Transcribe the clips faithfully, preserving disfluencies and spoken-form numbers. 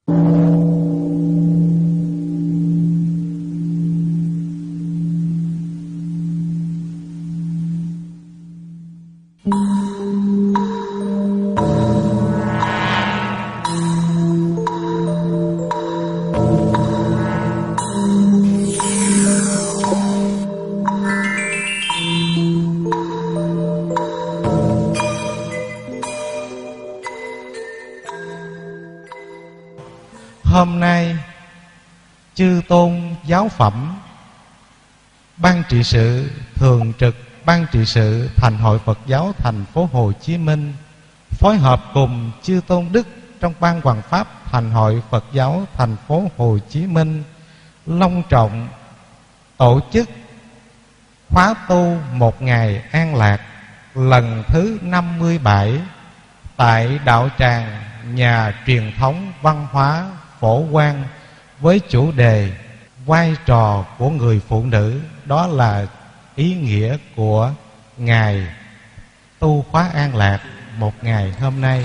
Hôm nay chư tôn giáo phẩm, ban trị sự thường trực ban trị sự Thành hội Phật giáo thành phố Hồ Chí Minh phối hợp cùng chư tôn đức trong ban hoằng pháp Thành hội Phật giáo thành phố Hồ Chí Minh long trọng tổ chức khóa tu một ngày an lạc lần thứ năm mươi bảy tại đạo tràng nhà truyền thống văn hóa Phổ Quang với chủ đề vai trò của người phụ nữ. Đó là ý nghĩa của ngày tu khóa an lạc một ngày hôm nay.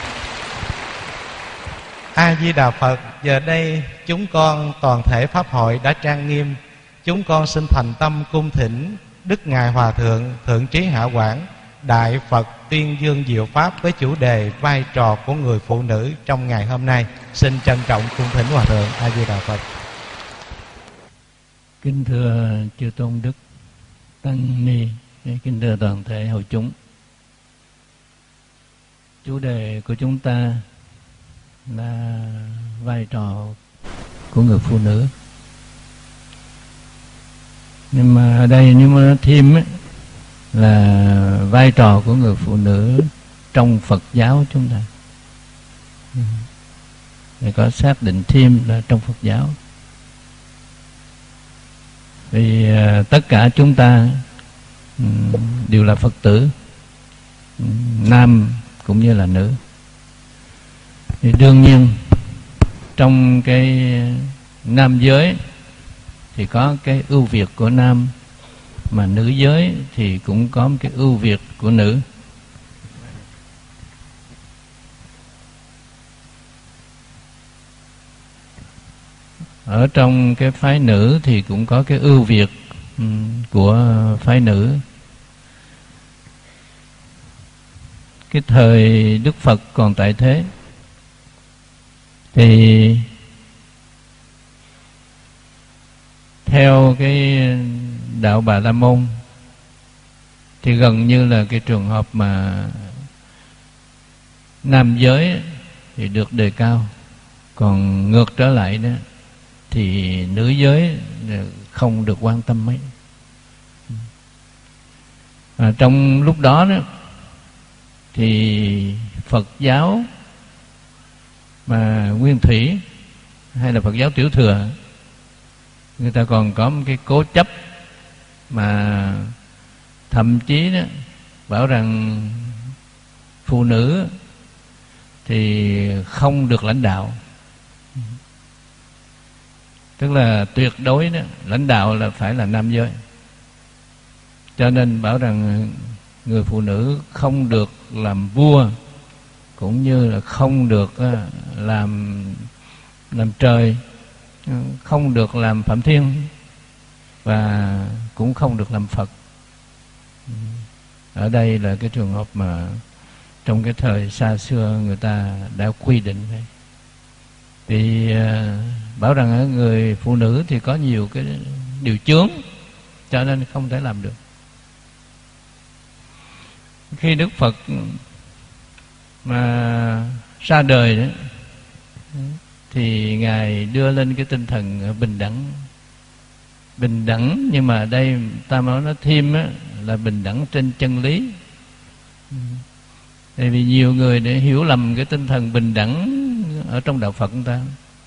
A Di Đà Phật. Giờ đây chúng con toàn thể pháp hội đã trang nghiêm. Chúng con xin thành tâm cung thỉnh Đức Ngài Hòa Thượng Thượng Trí Hạ Quảng Đại Phật tuyên dương diệu pháp với chủ đề vai trò của người phụ nữ trong ngày hôm nay. Xin trân trọng cung thỉnh Hòa Thượng. A Di Đà Phật. Kính thưa chư tôn đức tăng ni, kính thưa toàn thể hội chúng. Chủ đề của chúng ta là vai trò của người phụ nữ. Nhưng mà ở đây nếu mà nói thêm ấy, là vai trò của người phụ nữ trong Phật giáo chúng ta. Để có xác định thêm là trong Phật giáo. Vì uh, tất cả chúng ta um, đều là Phật tử, um, nam cũng như là nữ. Thì đương nhiên trong cái nam giới thì có cái ưu việt của nam, mà nữ giới thì cũng có một cái ưu việt của nữ. Ở trong cái phái nữ thì cũng có cái ưu việt um, của phái nữ. Cái thời Đức Phật còn tại thế thì theo cái đạo Bà La Môn thì gần như là cái trường hợp mà nam giới thì được đề cao, còn ngược trở lại đó thì nữ giới không được quan tâm mấy. À, trong lúc đó đó thì Phật giáo mà nguyên thủy hay là Phật giáo tiểu thừa, người ta còn có một cái cố chấp mà thậm chí đó bảo rằng phụ nữ thì không được lãnh đạo. Tức là tuyệt đối đó, lãnh đạo là phải là nam giới. Cho nên bảo rằng người phụ nữ không được làm vua, cũng như là không được làm làm trời, không được làm Phạm Thiên, và cũng không được làm Phật. Ở đây là cái trường hợp mà trong cái thời xa xưa người ta đã quy định đấy. Vì bảo rằng ở người phụ nữ thì có nhiều cái điều chướng, cho nên không thể làm được. Khi Đức Phật mà ra đời đó, thì Ngài đưa lên cái tinh thần bình đẳng. Bình đẳng, nhưng mà đây ta nói nó thêm á, là bình đẳng trên chân lý. Tại vì nhiều người để hiểu lầm cái tinh thần bình đẳng ở trong đạo Phật người ta.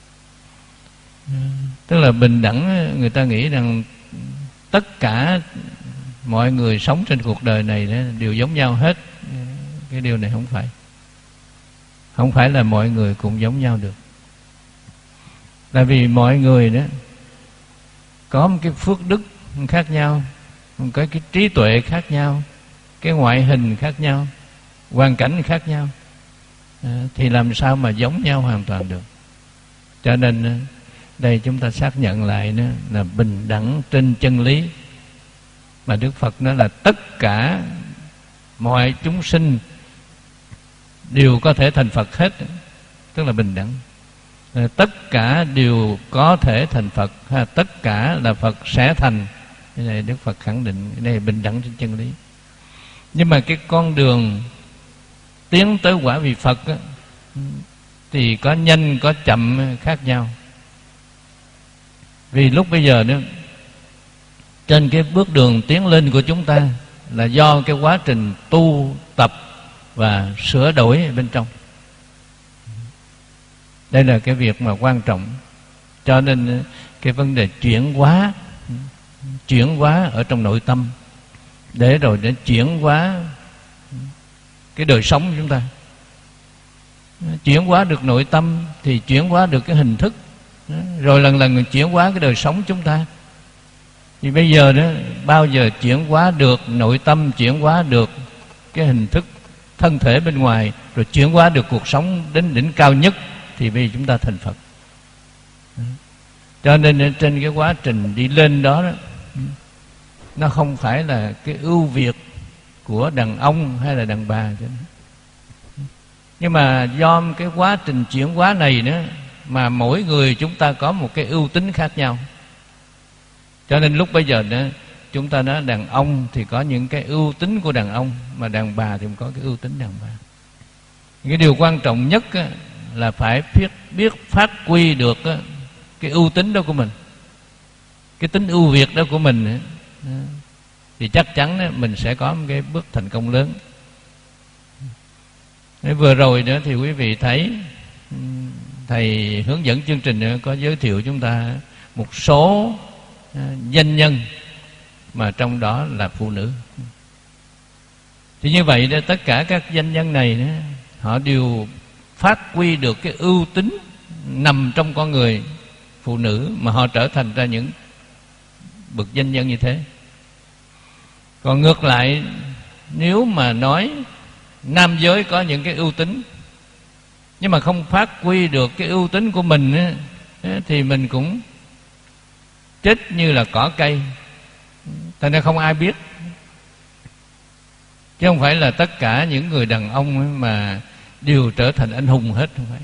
Tức là bình đẳng, người ta nghĩ rằng tất cả mọi người sống trên cuộc đời này đều giống nhau hết. Cái điều này không phải. Không phải là mọi người cũng giống nhau được. Là vì mọi người đó có một cái phước đức khác nhau, có cái trí tuệ khác nhau, cái ngoại hình khác nhau, hoàn cảnh khác nhau, à, thì làm sao mà giống nhau hoàn toàn được. Cho nên đây chúng ta xác nhận lại đó là bình đẳng trên chân lý. Mà Đức Phật nói là tất cả mọi chúng sinh đều có thể thành Phật hết, tức là bình đẳng. Tất cả đều có thể thành Phật, ha, tất cả là Phật sẽ thành. Cái này Đức Phật khẳng định, cái này bình đẳng trên chân lý. Nhưng mà cái con đường tiến tới quả vị Phật á, thì có nhanh có chậm khác nhau. Vì lúc bây giờ đó, trên cái bước đường tiến lên của chúng ta là do cái quá trình tu tập và sửa đổi bên trong. Đây là cái việc mà quan trọng. Cho nên cái vấn đề chuyển hóa, chuyển hóa ở trong nội tâm, để rồi để chuyển hóa cái đời sống của chúng ta. Chuyển hóa được nội tâm thì chuyển hóa được cái hình thức, rồi lần lần chuyển hóa cái đời sống chúng ta. Thì bây giờ đó, bao giờ chuyển hóa được nội tâm, chuyển hóa được cái hình thức thân thể bên ngoài, rồi chuyển hóa được cuộc sống đến đỉnh cao nhất, thì bây giờ chúng ta thành Phật. Cho nên trên cái quá trình đi lên đó, đó nó không phải là cái ưu việt của đàn ông hay là đàn bà. Nhưng mà do cái quá trình chuyển hóa này nữa, mà mỗi người chúng ta có một cái ưu tính khác nhau. Cho nên lúc bây giờ nữa, chúng ta nói đàn ông thì có những cái ưu tính của đàn ông, mà đàn bà thì có cái ưu tính đàn bà. Cái điều quan trọng nhất á, là phải biết, biết phát huy được á, cái ưu tính đó của mình, cái tính ưu việt đó của mình á, thì chắc chắn á, mình sẽ có một cái bước thành công lớn. Thế vừa rồi nữa thì quý vị thấy thầy hướng dẫn chương trình nữa có giới thiệu chúng ta một số danh nhân mà trong đó là phụ nữ. Thì như vậy đó, tất cả các danh nhân này đó, họ đều phát huy được cái ưu tính nằm trong con người phụ nữ, mà họ trở thành ra những bậc danh nhân như thế. Còn ngược lại, nếu mà nói nam giới có những cái ưu tính nhưng mà không phát huy được cái ưu tính của mình á, thì mình cũng chết như là cỏ cây, thành ra không ai biết. Chứ không phải là tất cả những người đàn ông mà đều trở thành anh hùng hết, không phải.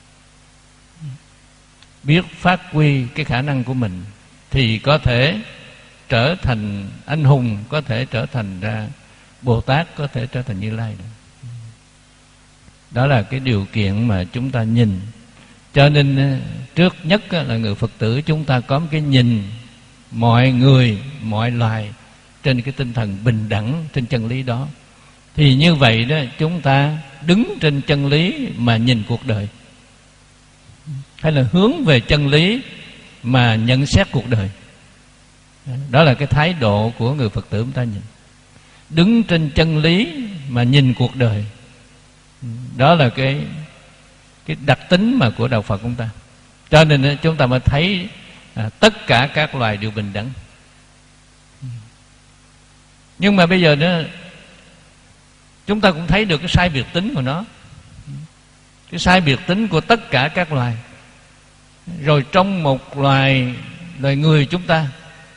Biết phát huy cái khả năng của mình thì có thể trở thành anh hùng, có thể trở thành ra Bồ Tát, có thể trở thành Như Lai nữa. Đó là cái điều kiện mà chúng ta nhìn. Cho nên trước nhất là người Phật tử chúng ta có một cái nhìn mọi người, mọi loài trên cái tinh thần bình đẳng, trên chân lý đó. Thì như vậy đó, chúng ta đứng trên chân lý mà nhìn cuộc đời, hay là hướng về chân lý mà nhận xét cuộc đời. Đó là cái thái độ của người Phật tử chúng ta nhìn. Đứng trên chân lý mà nhìn cuộc đời. Đó là cái cái đặc tính mà của đạo Phật chúng ta. Cho nên chúng ta mới thấy à, tất cả các loài đều bình đẳng. Nhưng mà bây giờ nữa, chúng ta cũng thấy được cái sai biệt tính của nó, cái sai biệt tính của tất cả các loài. Rồi trong một loài loài người chúng ta,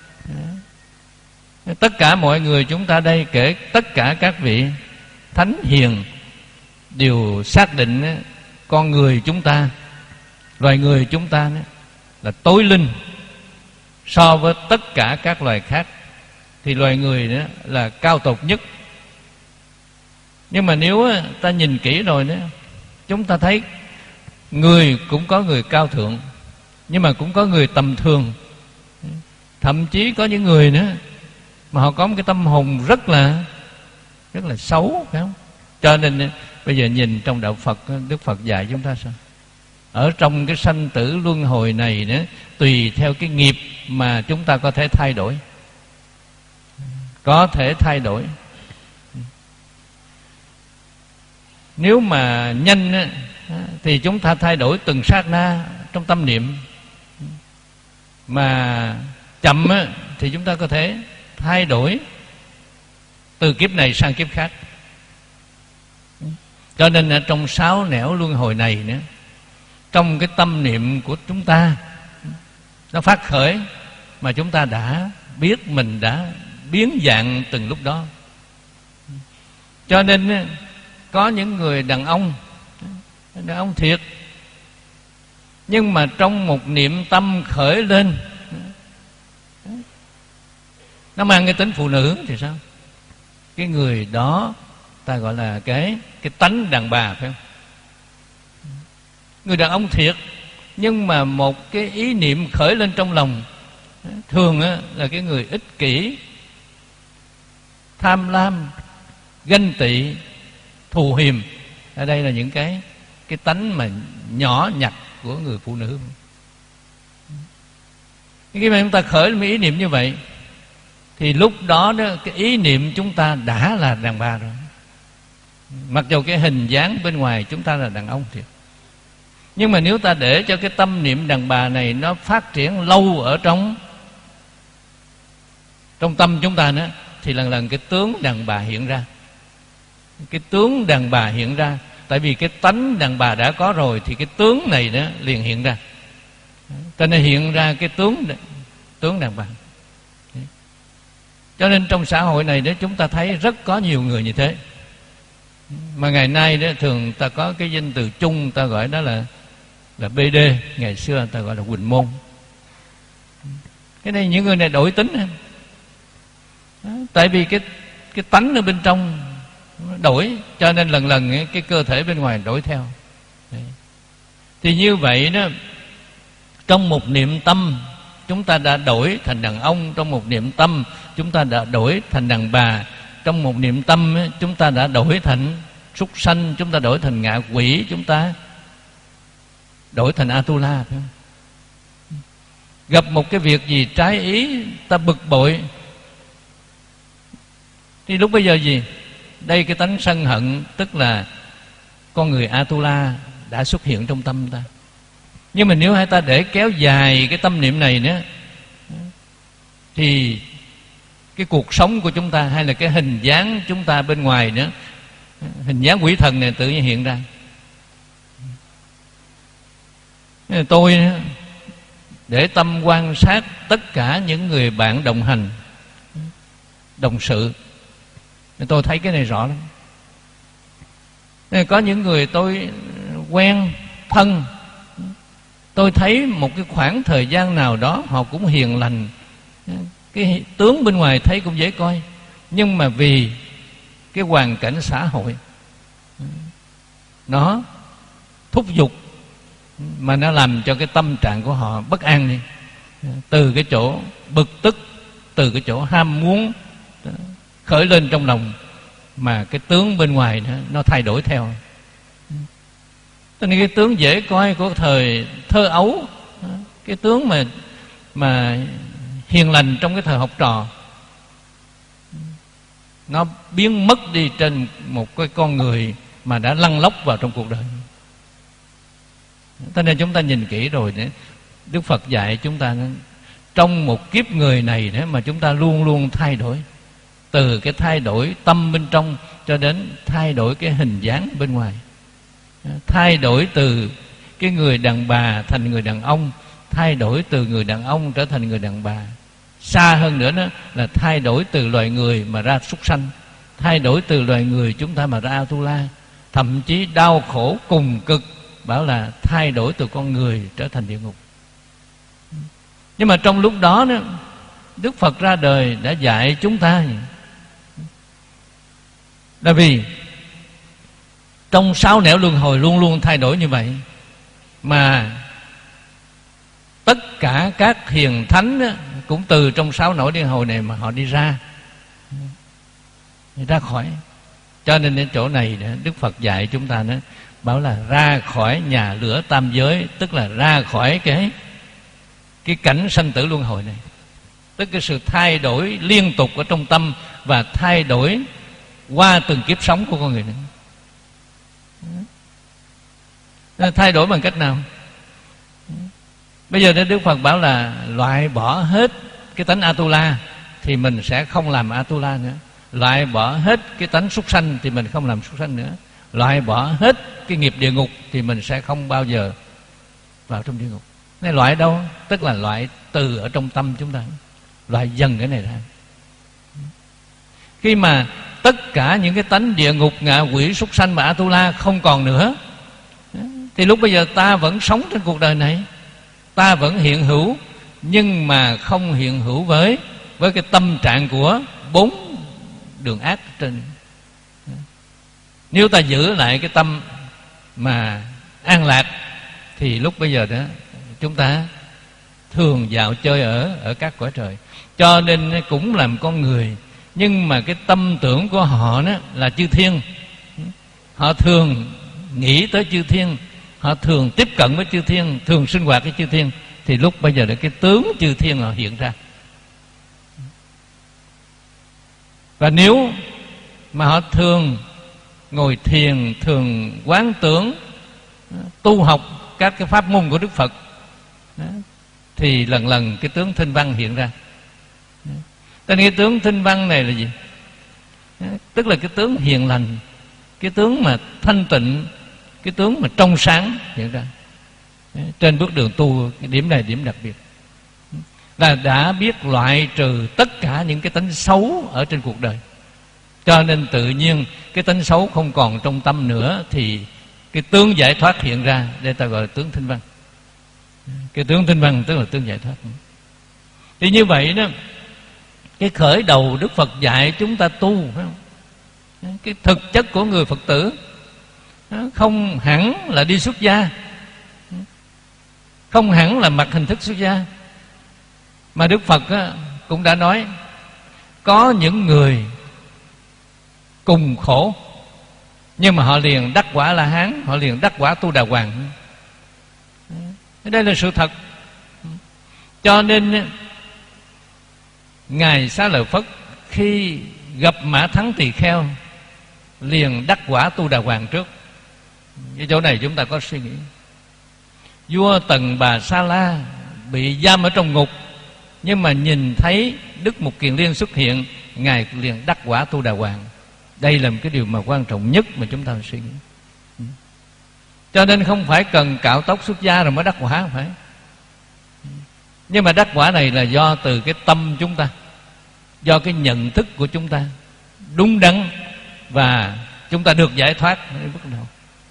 tất cả mọi người chúng ta đây, kể tất cả các vị thánh hiền, đều xác định con người chúng ta, loài người chúng ta là tối linh so với tất cả các loài khác. Thì loài người đó là cao tột nhất. Nhưng mà nếu ta nhìn kỹ rồi đó, chúng ta thấy người cũng có người cao thượng, nhưng mà cũng có người tầm thường. Thậm chí có những người nữa mà họ có một cái tâm hồn rất là rất là xấu, phải không? Cho nên bây giờ nhìn trong đạo Phật, Đức Phật dạy chúng ta sao? Ở trong cái sanh tử luân hồi này nữa, tùy theo cái nghiệp mà chúng ta có thể thay đổi, có thể thay đổi. Nếu mà nhanh thì chúng ta thay đổi từng sát na trong tâm niệm, mà chậm thì chúng ta có thể thay đổi từ kiếp này sang kiếp khác. Cho nên trong sáu nẻo luân hồi này nữa, trong cái tâm niệm của chúng ta nó phát khởi, mà chúng ta đã biết mình đã biến dạng từng lúc đó. Cho nên có những người đàn ông, đàn ông thiệt, nhưng mà trong một niệm tâm khởi lên nó mang cái tính phụ nữ thì sao? Cái người đó ta gọi là cái cái tánh đàn bà, phải không? Người đàn ông thiệt, nhưng mà một cái ý niệm khởi lên trong lòng, thường là cái người ích kỷ, tham lam, ganh tị, thù hiềm. Ở đây là những cái cái tánh mà nhỏ nhặt của người phụ nữ. Khi mà chúng ta khởi một ý niệm như vậy thì lúc đó, đó cái ý niệm chúng ta đã là đàn bà rồi. Mặc dù cái hình dáng bên ngoài chúng ta là đàn ông thiệt, nhưng mà nếu ta để cho cái tâm niệm đàn bà này nó phát triển lâu ở trong trong tâm chúng ta nữa, thì lần lần cái tướng đàn bà hiện ra. Cái tướng đàn bà hiện ra, tại vì cái tánh đàn bà đã có rồi thì cái tướng này đó liền hiện ra. Cho nên hiện ra cái tướng tướng đàn bà. Cho nên trong xã hội này đó, chúng ta thấy rất có nhiều người như thế. Mà ngày nay đó thường ta có cái danh từ chung, ta gọi đó là là bê đê, ngày xưa ta gọi là Quỳnh Môn. Cái này những người này đổi tính ha. Tại vì cái cái tánh ở bên trong đổi, cho nên lần lần cái cơ thể bên ngoài đổi theo. Đấy. Thì như vậy đó, trong một niệm tâm chúng ta đã đổi thành đàn ông, trong một niệm tâm chúng ta đã đổi thành đàn bà, trong một niệm tâm chúng ta đã đổi thành súc sanh, chúng ta đổi thành ngạ quỷ, chúng ta đổi thành Atula, phải không? Gặp một cái việc gì trái ý, ta bực bội, thì lúc bây giờ gì? Đây cái tánh sân hận, tức là con người Atula đã xuất hiện trong tâm ta. Nhưng mà nếu hai ta để kéo dài cái tâm niệm này nữa, thì cái cuộc sống của chúng ta, hay là cái hình dáng chúng ta bên ngoài nữa, hình dáng quỷ thần này tự nhiên hiện ra. Tôi để tâm quan sát tất cả những người bạn đồng hành, đồng sự, tôi thấy cái này rõ lắm. Có những người tôi quen thân, tôi thấy một cái khoảng thời gian nào đó họ cũng hiền lành, cái tướng bên ngoài thấy cũng dễ coi, nhưng mà vì cái hoàn cảnh xã hội nó thúc giục, mà nó làm cho cái tâm trạng của họ bất an đi. Từ cái chỗ bực tức, từ cái chỗ ham muốn khởi lên trong lòng, mà cái tướng bên ngoài nó, nó thay đổi theo. Cho nên cái tướng dễ coi của thời thơ ấu, cái tướng mà mà hiền lành trong cái thời học trò, nó biến mất đi trên một cái con người mà đã lăn lóc vào trong cuộc đời. Cho nên chúng ta nhìn kỹ rồi đấy, Đức Phật dạy chúng ta trong một kiếp người này đấy, mà chúng ta luôn luôn thay đổi, từ cái thay đổi tâm bên trong cho đến thay đổi cái hình dáng bên ngoài, thay đổi từ cái người đàn bà thành người đàn ông, thay đổi từ người đàn ông trở thành người đàn bà. Xa hơn nữa đó là thay đổi từ loài người mà ra súc sanh, thay đổi từ loài người chúng ta mà ra Atula, thậm chí đau khổ cùng cực, bảo là thay đổi từ con người trở thành địa ngục. Nhưng mà trong lúc đó, đó Đức Phật ra đời đã dạy chúng ta là vì trong sáu nẻo luân hồi luôn luôn thay đổi như vậy, mà tất cả các hiền thánh đó, cũng từ trong sáu nẻo luân hồi này mà họ đi ra ra khỏi. Cho nên đến chỗ này đó, Đức Phật dạy chúng ta đó, bảo là ra khỏi nhà lửa tam giới, tức là ra khỏi cái cái cảnh sanh tử luân hồi này, tức cái sự thay đổi liên tục ở trong tâm và thay đổi qua từng kiếp sống của con người nữa. Thay đổi bằng cách nào? Bây giờ Đức Phật bảo là loại bỏ hết cái tánh Atula thì mình sẽ không làm Atula nữa, loại bỏ hết cái tánh súc sanh thì mình không làm súc sanh nữa, loại bỏ hết cái nghiệp địa ngục thì mình sẽ không bao giờ vào trong địa ngục. Này loại đâu? Tức là loại từ ở trong tâm chúng ta, loại dần cái này ra. Khi mà tất cả những cái tánh địa ngục, ngạ quỷ, súc sanh và Atula không còn nữa, thì lúc bây giờ ta vẫn sống trên cuộc đời này, ta vẫn hiện hữu, nhưng mà không hiện hữu với với cái tâm trạng của bốn đường ác trên. Nếu ta giữ lại cái tâm mà an lạc thì lúc bây giờ đó chúng ta thường dạo chơi ở ở các cõi trời. Cho nên cũng làm con người, nhưng mà cái tâm tưởng của họ đó là chư thiên. Họ thường nghĩ tới chư thiên, họ thường tiếp cận với chư thiên, thường sinh hoạt với chư thiên, thì lúc bây giờ là cái tướng chư thiên họ hiện ra. Và nếu mà họ thường ngồi thiền, thường quán tưởng, tu học các cái pháp môn của Đức Phật, thì lần lần cái tướng thinh văn hiện ra. Tên cái tướng thinh văn này là gì? Tức là cái tướng hiền lành, cái tướng mà thanh tịnh, cái tướng mà trong sáng hiện ra. Trên bước đường tu, cái điểm này điểm đặc biệt là đã biết loại trừ tất cả những cái tánh xấu ở trên cuộc đời. Cho nên tự nhiên cái tánh xấu không còn trong tâm nữa, thì cái tướng giải thoát hiện ra. Đây ta gọi là tướng thinh văn. Cái tướng thinh văn tức là tướng giải thoát. Thì như vậy đó, cái khởi đầu Đức Phật dạy chúng ta tu, phải không? Cái thực chất của người Phật tử không hẳn là đi xuất gia, không hẳn là mặc hình thức xuất gia, mà Đức Phật cũng đã nói có những người cùng khổ nhưng mà họ liền đắc quả La Hán, họ liền đắc quả Tu Đà Hoàng. Đây là sự thật. Cho nên Ngài Xá Lợi Phất khi gặp Mã Thắng Tỳ Kheo liền đắc quả Tu Đà Hoàng trước. Cái chỗ này chúng ta có suy nghĩ. Vua Tần Bà Sa La bị giam ở trong ngục, nhưng mà nhìn thấy Đức Mục Kiền Liên xuất hiện, Ngài liền đắc quả Tu Đà Hoàng. Đây là một cái điều mà quan trọng nhất mà chúng ta phải suy nghĩ. Cho nên không phải cần cạo tóc xuất gia rồi mới đắc quả, không phải. Nhưng mà đắc quả này là do từ cái tâm chúng ta, do cái nhận thức của chúng ta đúng đắn, và chúng ta được giải thoát bước đầu.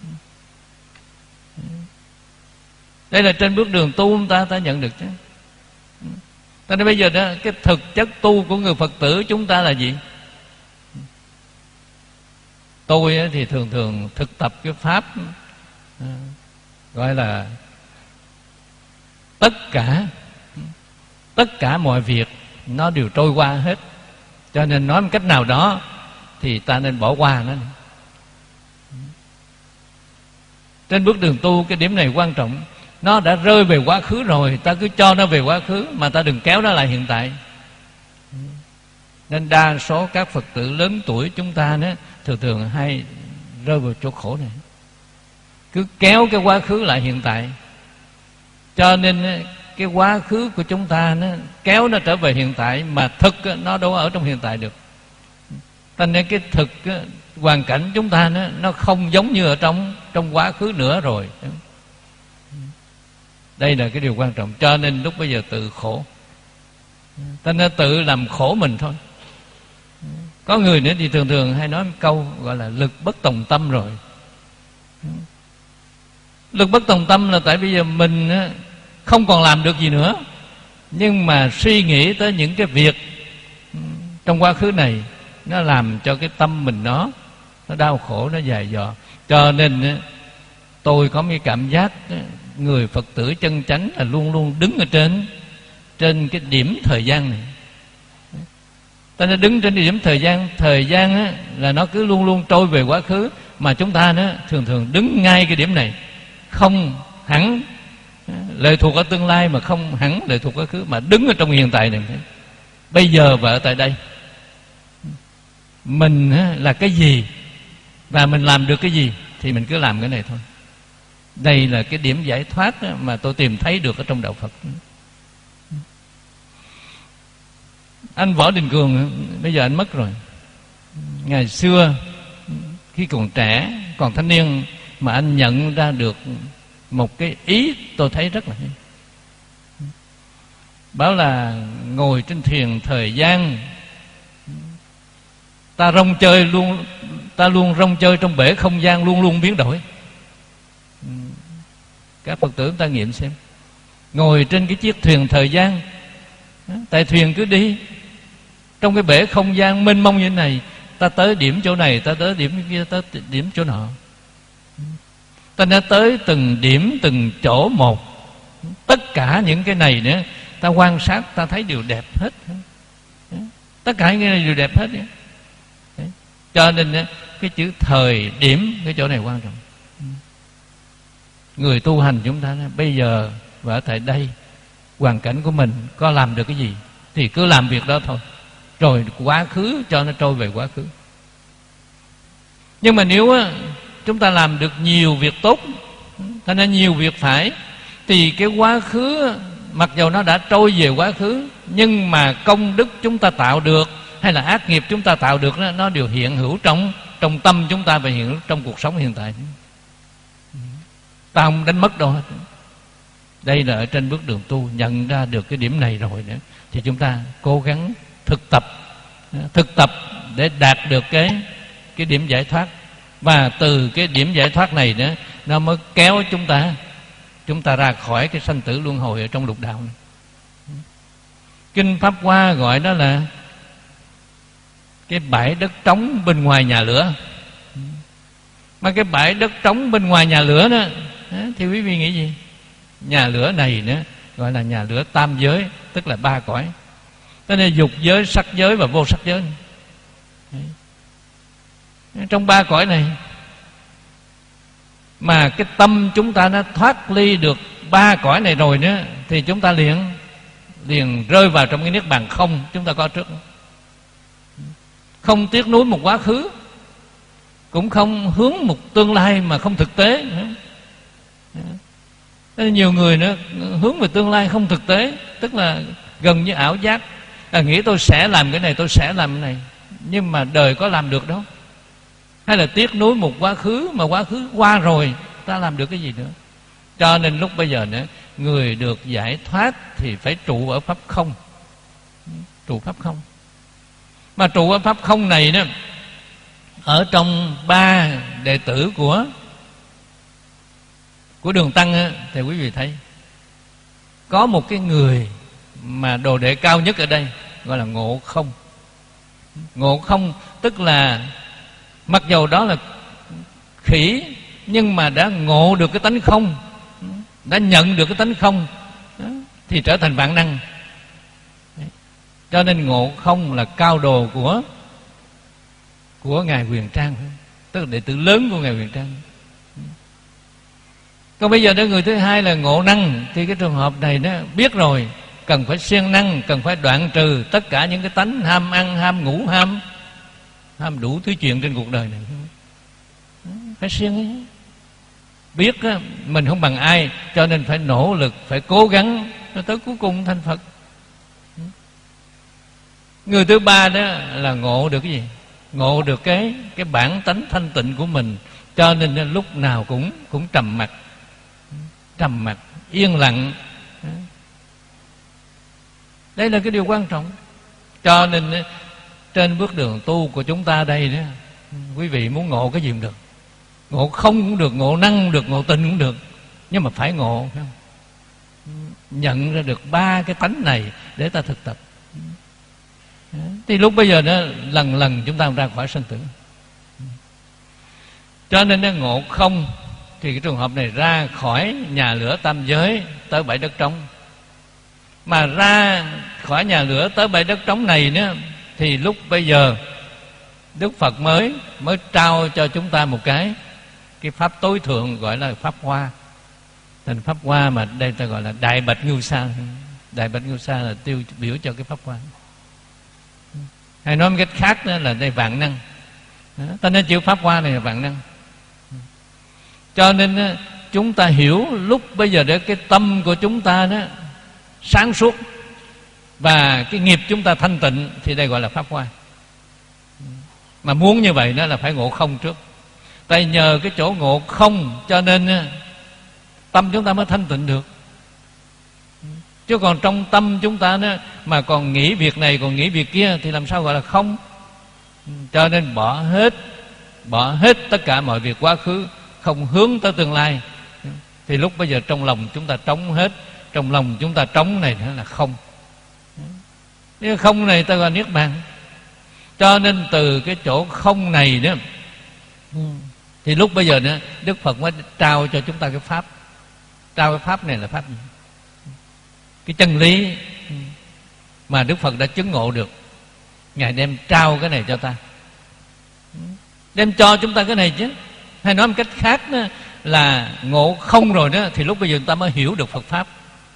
Đây là trên bước đường tu chúng ta ta nhận được chứ. Cho nên bây giờ đó, cái thực chất tu của người Phật tử chúng ta là gì? Tôi thì thường thường thực tập cái pháp gọi là tất cả tất cả mọi việc nó đều trôi qua hết. Cho nên nói một cách nào đó thì ta nên bỏ qua nó. Trên bước đường tu cái điểm này quan trọng. Nó đã rơi về quá khứ rồi, ta cứ cho nó về quá khứ, mà ta đừng kéo nó lại hiện tại. Nên đa số các Phật tử lớn tuổi chúng ta đó, thường thường hay rơi vào chỗ khổ này, cứ kéo cái quá khứ lại hiện tại. Cho nên cái quá khứ của chúng ta nó kéo nó trở về hiện tại, mà thực nó đâu ở trong hiện tại được. Cho nên cái thực hoàn cảnh chúng ta nó, nó không giống như ở trong trong quá khứ nữa rồi. Đây là cái điều quan trọng. Cho nên lúc bây giờ tự khổ, ta nên tự làm khổ mình thôi. Có người nữa thì thường thường hay nói một câu gọi là lực bất tòng tâm rồi. Lực bất tòng tâm là tại bây giờ mình không còn làm được gì nữa, nhưng mà suy nghĩ tới những cái việc trong quá khứ này, nó làm cho cái tâm mình nó nó đau khổ, nó dài dò. Cho nên tôi có một cái cảm giác người Phật tử chân chánh là luôn luôn đứng ở trên trên cái điểm thời gian này. Ta nó đứng trên điểm thời gian. Thời gian á, là nó cứ luôn luôn trôi về quá khứ, mà chúng ta nó thường thường đứng ngay cái điểm này, không hẳn lệ thuộc ở tương lai, mà không hẳn lệ thuộc quá khứ, mà đứng ở trong hiện tại này. Bây giờ và ở tại đây mình á, là cái gì và mình làm được cái gì thì mình cứ làm cái này thôi. Đây là cái điểm giải thoát á, mà tôi tìm thấy được ở trong đạo Phật. Anh Võ Đình Cường bây giờ anh mất rồi. Ngày xưa khi còn trẻ, còn thanh niên, mà anh nhận ra được một cái ý tôi thấy rất là hay. Bảo là ngồi trên thuyền thời gian, ta rong chơi luôn, ta luôn rong chơi trong bể không gian luôn luôn biến đổi. Các Phật tử ta nghiệm xem, ngồi trên cái chiếc thuyền thời gian, tại thuyền cứ đi trong cái bể không gian mênh mông như thế này, ta tới điểm chỗ này, ta tới điểm kia, ta tới điểm chỗ nọ, ta đã tới từng điểm từng chỗ một. Tất cả những cái này nữa, ta quan sát ta thấy đều đẹp hết. Tất cả những cái này đều đẹp hết. Cho nên cái chữ thời điểm, cái chỗ này quan trọng. Người tu hành chúng ta bây giờ và ở tại đây, hoàn cảnh của mình có làm được cái gì thì cứ làm việc đó thôi, rồi quá khứ cho nó trôi về quá khứ. Nhưng mà nếu chúng ta làm được nhiều việc tốt, ta nên nhiều việc phải, thì cái quá khứ mặc dù nó đã trôi về quá khứ, nhưng mà công đức chúng ta tạo được hay là ác nghiệp chúng ta tạo được, nó đều hiện hữu trong trong tâm chúng ta và hiện hữu trong cuộc sống hiện tại. Ta không đánh mất đâu hết. Đây là ở trên bước đường tu, nhận ra được cái điểm này rồi nữa, thì chúng ta cố gắng thực tập, thực tập để đạt được cái cái điểm giải thoát. Và từ cái điểm giải thoát này nữa, nó mới kéo chúng ta chúng ta ra khỏi cái sanh tử luân hồi ở trong lục đạo này. Kinh Pháp Hoa gọi đó là cái bãi đất trống bên ngoài nhà lửa. Mà cái bãi đất trống bên ngoài nhà lửa đó, thì quý vị nghĩ gì? Nhà lửa này nữa gọi là nhà lửa tam giới, tức là ba cõi. Thế nên dục giới, sắc giới và vô sắc giới. Trong ba cõi này mà cái tâm chúng ta nó thoát ly được ba cõi này rồi nữa, thì chúng ta liền liền rơi vào trong cái niết bàn không chúng ta có trước. Không tiếc nuối một quá khứ, cũng không hướng một tương lai mà không thực tế nữa. Nhiều người nữa hướng về tương lai không thực tế, tức là gần như ảo giác, à, nghĩ tôi sẽ làm cái này, tôi sẽ làm cái này, nhưng mà đời có làm được đâu. Hay là tiếc nuối một quá khứ, mà quá khứ qua rồi, ta làm được cái gì nữa. Cho nên lúc bây giờ nữa, người được giải thoát thì phải trụ ở pháp không. Trụ pháp không. Mà trụ ở pháp không này đó, ở trong ba đệ tử của của Đường Tăng á, thì quý vị thấy có một cái người mà đồ đệ cao nhất ở đây, gọi là Ngộ Không. Ngộ Không tức là mặc dầu đó là khỉ, nhưng mà đã ngộ được cái tánh không, đã nhận được cái tánh không, thì trở thành vạn năng. Cho nên Ngộ Không là cao đồ của của Ngài Huyền Trang, tức là đệ tử lớn của Ngài Huyền Trang. Còn bây giờ đến người thứ hai là Ngộ Năng, thì cái trường hợp này nó biết rồi, cần phải siêng năng, cần phải đoạn trừ tất cả những cái tánh ham ăn, ham ngủ, ham ham đủ thứ chuyện trên cuộc đời này. Phải siêng ấy. Biết á, mình không bằng ai, cho nên phải nỗ lực, phải cố gắng cho tới cuối cùng thành Phật. Người thứ ba đó là ngộ được cái gì? Ngộ được cái cái bản tánh thanh tịnh của mình, cho nên lúc nào cũng cũng trầm mặc, trầm mặc, yên lặng. Đây là cái điều quan trọng. Cho nên trên bước đường tu của chúng ta đây đó, quý vị muốn ngộ cái gì cũng được. Ngộ không cũng được, ngộ năng cũng được, ngộ tình cũng được, nhưng mà phải ngộ, phải không? Nhận ra được ba cái tánh này để ta thực tập, thì lúc bây giờ đó, lần lần chúng ta ra khỏi sanh tử. Cho nên nó ngộ không, thì cái trường hợp này ra khỏi nhà lửa tam giới tới bãi đất trống. Mà ra khỏi nhà lửa tới bãi đất trống này nữa, thì lúc bây giờ Đức Phật mới mới trao cho chúng ta một cái cái pháp tối thượng, gọi là pháp hoa. Thành pháp hoa mà đây ta gọi là Đại Bạch Ngưu Sa. Đại Bạch Ngưu Sa là tiêu biểu cho cái pháp hoa. Hay nói một cách khác đó là đây vạn năng. Ta nên chịu pháp hoa này là vạn năng. Cho nên chúng ta hiểu lúc bây giờ để cái tâm của chúng ta đó sáng suốt và cái nghiệp chúng ta thanh tịnh, thì đây gọi là pháp hoa. Mà muốn như vậy đó là phải ngộ không trước. Tại nhờ cái chỗ ngộ không, cho nên tâm chúng ta mới thanh tịnh được. Chứ còn trong tâm chúng ta đó mà còn nghĩ việc này còn nghĩ việc kia thì làm sao gọi là không? Cho nên bỏ hết, bỏ hết tất cả mọi việc quá khứ, không hướng tới tương lai, thì lúc bây giờ trong lòng chúng ta trống hết. Trong lòng chúng ta trống này nữa là không. Nếu không này ta gọi niết bàn. Cho nên từ cái chỗ không này đó thì lúc bây giờ nữa Đức Phật mới trao cho chúng ta cái pháp. Trao cái pháp này là pháp gì? Cái chân lý mà Đức Phật đã chứng ngộ được, Ngài đem trao cái này cho ta, đem cho chúng ta cái này chứ. Hay nói một cách khác đó, là ngộ không rồi đó thì lúc bây giờ ta mới hiểu được Phật pháp.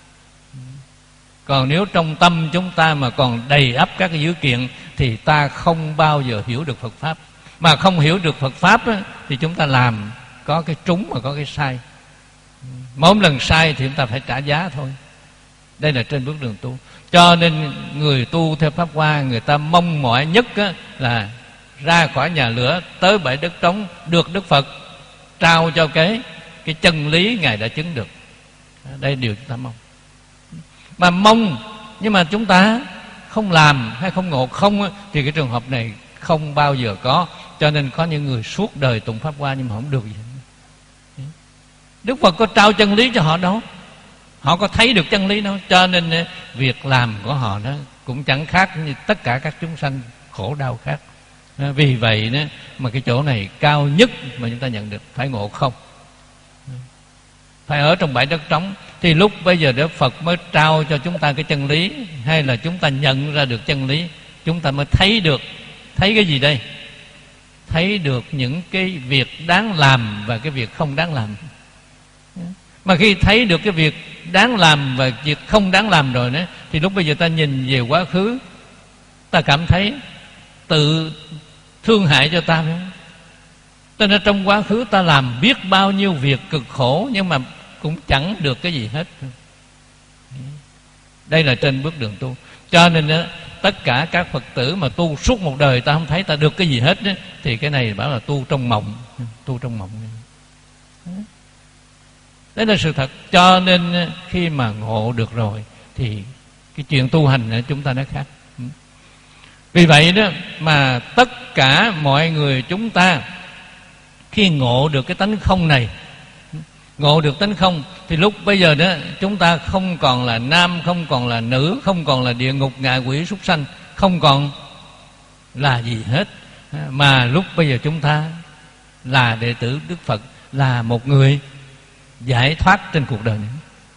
Còn nếu trong tâm chúng ta mà còn đầy ắp các cái dữ kiện thì ta không bao giờ hiểu được Phật pháp. Mà không hiểu được Phật pháp á, thì chúng ta làm có cái trúng mà có cái sai. Mỗi lần sai thì chúng ta phải trả giá thôi. Đây là trên bước đường tu. Cho nên người tu theo Pháp Hoa, người ta mong mỏi nhất á, là ra khỏi nhà lửa tới bãi đất trống, được Đức Phật trao cho cái cái chân lý Ngài đã chứng được. Đây là điều chúng ta mong. Mà mong nhưng mà chúng ta không làm hay không ngộ không á, thì cái trường hợp này không bao giờ có. Cho nên có những người suốt đời tụng Pháp Hoa nhưng mà không được gì. Đức Phật có trao chân lý cho họ đâu, họ có thấy được chân lý đâu. Cho nên việc làm của họ nó cũng chẳng khác như tất cả các chúng sanh khổ đau khác. Vì vậy đó, mà cái chỗ này cao nhất mà chúng ta nhận được phải ngộ không, phải ở trong bãi đất trống. Thì lúc bây giờ Đức Phật mới trao cho chúng ta cái chân lý, hay là chúng ta nhận ra được chân lý, chúng ta mới thấy được. Thấy cái gì đây? Thấy được những cái việc đáng làm và cái việc không đáng làm. Mà khi thấy được cái việc đáng làm và việc không đáng làm rồi đó, thì lúc bây giờ ta nhìn về quá khứ, ta cảm thấy tự thương hại cho ta. Cho nên trong quá khứ ta làm biết bao nhiêu việc cực khổ, nhưng mà cũng chẳng được cái gì hết. Đây là trên bước đường tu. Cho nên đó, tất cả các Phật tử mà tu suốt một đời ta không thấy ta được cái gì hết đó, thì cái này bảo là tu trong mộng. Tu trong mộng. Đấy là sự thật. Cho nên khi mà ngộ được rồi thì cái chuyện tu hành chúng ta nó khác. Vì vậy đó mà tất cả mọi người chúng ta khi ngộ được cái tánh không này, ngộ được tánh không, thì lúc bây giờ đó chúng ta không còn là nam, không còn là nữ, không còn là địa ngục, ngạ quỷ, súc sanh, không còn là gì hết. Mà lúc bây giờ chúng ta là đệ tử Đức Phật, là một người giải thoát trên cuộc đời này.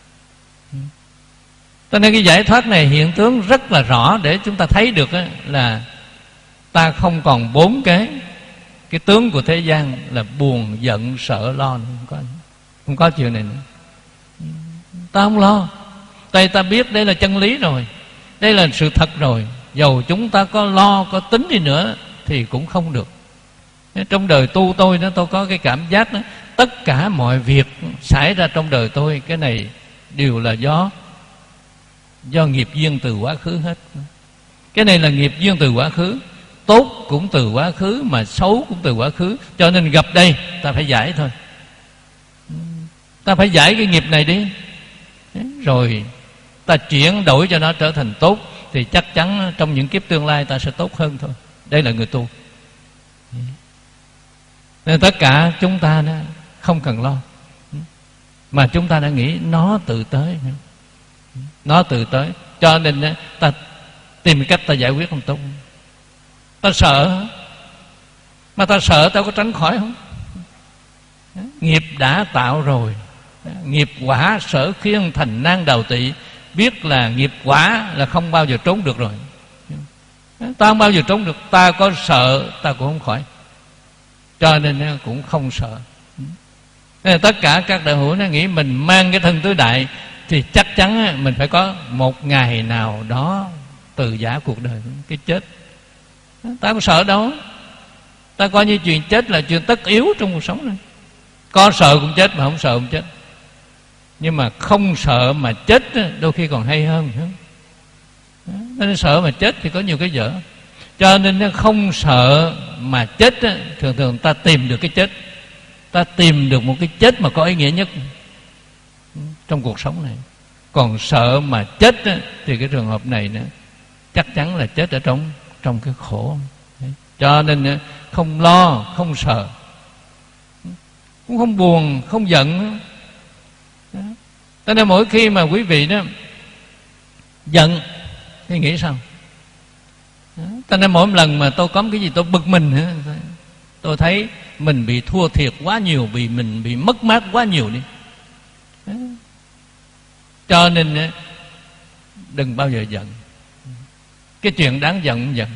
Cho nên cái giải thoát này hiện tướng rất là rõ để chúng ta thấy được là ta không còn bốn cái cái tướng của thế gian là buồn, giận, sợ, lo. Không có, không có chuyện này nữa. Ta không lo. Tại ta biết đây là chân lý rồi, đây là sự thật rồi. Dầu chúng ta có lo, có tính đi nữa thì cũng không được. Trong đời tu tôi đó, tôi có cái cảm giác đó, tất cả mọi việc xảy ra trong đời tôi, cái này đều là do do nghiệp duyên từ quá khứ hết. Cái này là nghiệp duyên từ quá khứ, tốt cũng từ quá khứ, mà xấu cũng từ quá khứ. Cho nên gặp đây ta phải giải thôi. Ta phải giải cái nghiệp này đi, rồi ta chuyển đổi cho nó trở thành tốt, thì chắc chắn trong những kiếp tương lai ta sẽ tốt hơn thôi. Đây là người tu. Nên tất cả chúng ta đó không cần lo, mà chúng ta đã nghĩ nó tự tới, nó tự tới. Cho nên ta tìm cách ta giải quyết không tốt. Ta sợ, mà ta sợ ta có tránh khỏi không? Nghiệp đã tạo rồi, nghiệp quả sở khiến thành nan đào tị. Biết là nghiệp quả là không bao giờ trốn được rồi. Ta không bao giờ trốn được. Ta có sợ ta cũng không khỏi, cho nên cũng không sợ. Nên tất cả các đại hữu nó nghĩ mình mang cái thân tứ đại thì chắc chắn mình phải có một ngày nào đó từ giả cuộc đời, cái chết. Ta không sợ đâu. Ta coi như chuyện chết là chuyện tất yếu trong cuộc sống này. Có sợ cũng chết, mà không sợ cũng chết. Nhưng mà không sợ mà chết đôi khi còn hay hơn. Nên sợ mà chết thì có nhiều cái dở. Cho nên nó không sợ mà chết, thường thường ta tìm được cái chết, ta tìm được một cái chết mà có ý nghĩa nhất. trong cuộc sống này. Còn sợ mà chết á, thì cái trường hợp này nữa chắc chắn là chết ở trong trong cái khổ. Đấy. Cho nên không lo, không sợ, cũng không buồn, không giận. Cho nên mỗi khi mà quý vị đó giận thì nghĩ sao? Cho nên mỗi lần mà tôi có cái gì tôi bực mình, tôi thấy mình bị thua thiệt quá nhiều, bị mình bị mất mát quá nhiều đi. Cho nên đừng bao giờ giận. Cái chuyện đáng giận cũng giận.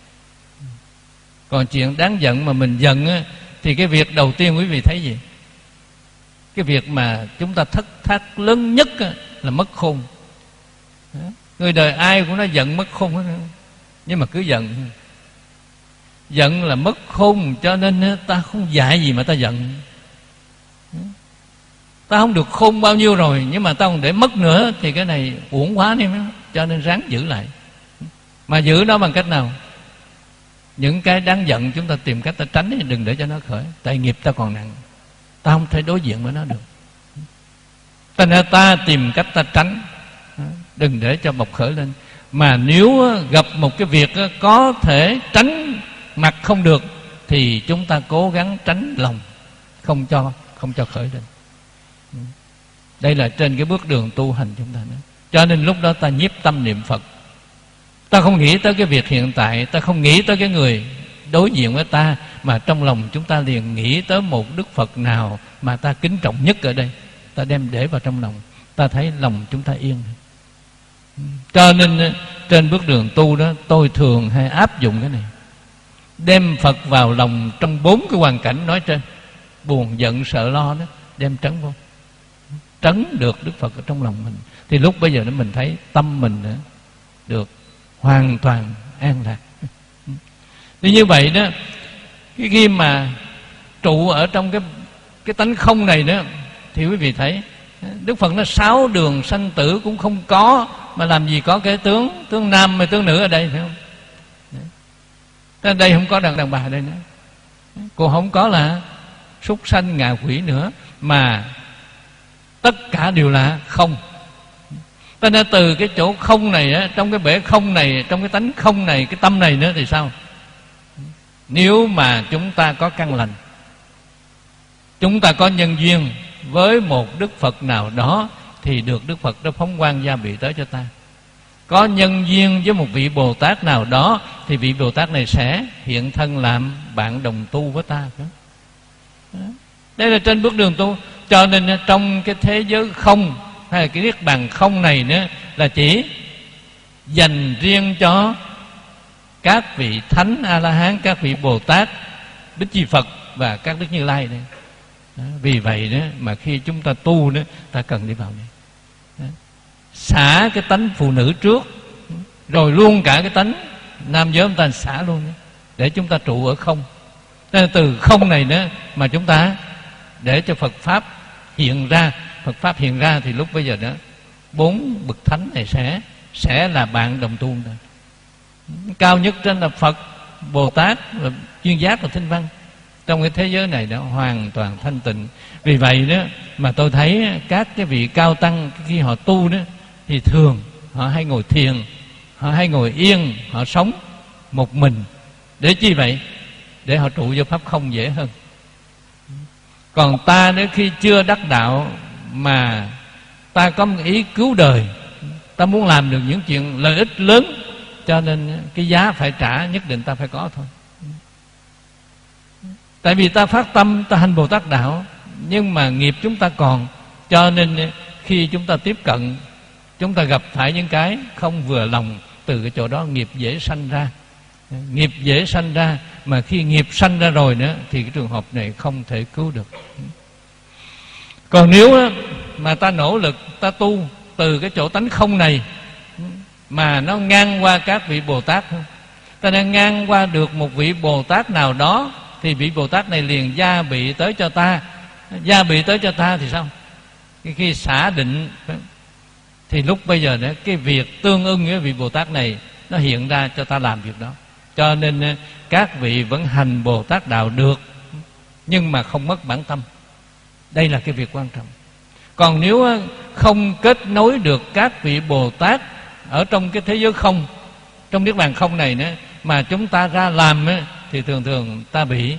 Còn chuyện đáng giận mà mình giận á, thì cái việc đầu tiên quý vị thấy gì? Cái việc mà chúng ta thất thác lớn nhất á, là mất khôn. Người đời ai cũng nói giận mất khôn hết, nhưng mà cứ giận. Giận là mất khôn, cho nên ta không dạy gì mà ta giận. Ta không được khôn bao nhiêu rồi, nhưng mà ta còn để mất nữa thì cái này uổng quá đi. Cho nên ráng giữ lại. Mà giữ nó bằng cách nào? Những cái đáng giận chúng ta tìm cách ta tránh, đừng để cho nó khởi. Tại nghiệp ta còn nặng, ta không thể đối diện với nó được. Cho nên ta tìm cách ta tránh, đừng để cho bộc khởi lên. Mà nếu gặp một cái việc có thể tránh mặt không được thì chúng ta cố gắng tránh lòng, không cho không cho khởi lên. Đây là trên cái bước đường tu hành chúng ta nữa. Cho nên lúc đó ta nhiếp tâm niệm Phật. Ta không nghĩ tới cái việc hiện tại, ta không nghĩ tới cái người đối diện với ta, mà trong lòng chúng ta liền nghĩ tới một Đức Phật nào mà ta kính trọng nhất ở đây. Ta đem để vào trong lòng, ta thấy lòng chúng ta yên. Cho nên trên bước đường tu đó, tôi thường hay áp dụng cái này. Đem Phật vào lòng trong bốn cái hoàn cảnh nói trên. Buồn, giận, sợ, lo đó, đem trấn vô. Trấn được Đức Phật ở trong lòng mình, thì lúc bây giờ đó mình thấy tâm mình đó được hoàn toàn an lạc. Thì như vậy đó, cái khi mà trụ ở trong cái cái tánh không này đó, thì quý vị thấy Đức Phật nó sáu đường sanh tử cũng không có, mà làm gì có cái tướng tướng nam hay tướng nữ ở đây, phải không? Ở đây không có đàn đàn bà ở đây nữa, cũng không có là súc sanh ngạ quỷ nữa, mà tất cả đều là không. Cho nên từ cái chỗ không này á, trong cái bể không này, trong cái tánh không này, cái tâm này nữa thì sao? Nếu mà chúng ta có căn lành, chúng ta có nhân duyên với một Đức Phật nào đó, thì được Đức Phật đó phóng quang gia bị tới cho ta. Có nhân duyên với một vị Bồ Tát nào đó, thì vị Bồ Tát này sẽ hiện thân làm bạn đồng tu với ta. Đây là trên bước đường tu. Cho nên trong cái thế giới không, hay là cái niết bàn không này nữa, là chỉ dành riêng cho các vị Thánh A-la-hán, các vị Bồ Tát, Đức Di Phật và các Đức Như Lai đây. Đó, vì vậy đó mà khi chúng ta tu đó, ta cần đi vào đây. Đó. Xả cái tánh phụ nữ trước, rồi luôn cả cái tánh nam giới chúng ta xả luôn đó, để chúng ta trụ ở không. Nên từ không này nữa mà chúng ta để cho Phật Pháp hiện ra. Phật Pháp hiện ra thì lúc bây giờ đó bốn bậc thánh này sẽ sẽ là bạn đồng tu rồi. Cao nhất trên là Phật, Bồ Tát, và chuyên giác và Thanh Văn. Trong cái thế giới này đó hoàn toàn thanh tịnh. Vì vậy đó mà tôi thấy các cái vị cao tăng khi họ tu đó, thì thường họ hay ngồi thiền, họ hay ngồi yên, họ sống một mình. Để chi vậy? Để họ trụ vô Pháp không dễ hơn. Còn ta nếu khi chưa đắc đạo mà ta có một ý cứu đời, ta muốn làm được những chuyện lợi ích lớn, cho nên cái giá phải trả nhất định ta phải có thôi. Tại vì ta phát tâm, ta hành Bồ Tát đạo, nhưng mà nghiệp chúng ta còn. Cho nên khi chúng ta tiếp cận, chúng ta gặp phải những cái không vừa lòng, từ cái chỗ đó nghiệp dễ sanh ra. Nghiệp dễ sanh ra, mà khi nghiệp sanh ra rồi nữa thì cái trường hợp này không thể cứu được. Còn nếu mà ta nỗ lực, ta tu từ cái chỗ tánh không này mà nó ngang qua các vị Bồ Tát không? Ta đang ngang qua được một vị Bồ Tát nào đó, thì vị Bồ Tát này liền gia bị tới cho ta. Gia bị tới cho ta thì sao? Khi xả định thì lúc bây giờ đó, cái việc tương ưng với vị Bồ Tát này nó hiện ra cho ta làm việc đó. Cho nên các vị vẫn hành Bồ Tát đạo được, nhưng mà không mất bản tâm. Đây là cái việc quan trọng. Còn nếu không kết nối được các vị Bồ Tát ở trong cái thế giới không, trong niết bàn không này nữa, mà chúng ta ra làm ấy, thì thường thường ta bị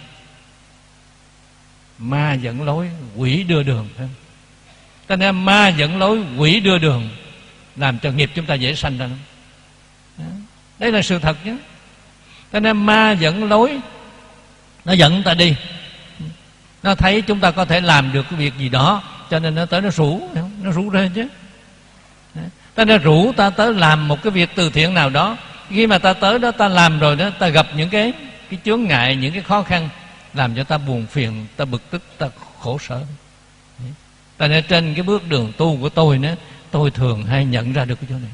ma dẫn lối, quỷ đưa đường. Cho nên ma dẫn lối, quỷ đưa đường, làm cho nghiệp chúng ta dễ sanh ra lắm. Đây là sự thật chứ. Cho nên ma dẫn lối, nó dẫn ta đi, nó thấy chúng ta có thể làm được cái việc gì đó, cho nên nó tới nó rủ, nó rủ lên chứ. Ta nó rủ ta tới làm một cái việc từ thiện nào đó. Khi mà ta tới đó, ta làm rồi đó, ta gặp những cái cái chướng ngại, những cái khó khăn, làm cho ta buồn phiền, ta bực tức, ta khổ sở. Ta nên trên cái bước đường tu của tôi nữa, tôi thường hay nhận ra được cái chỗ này.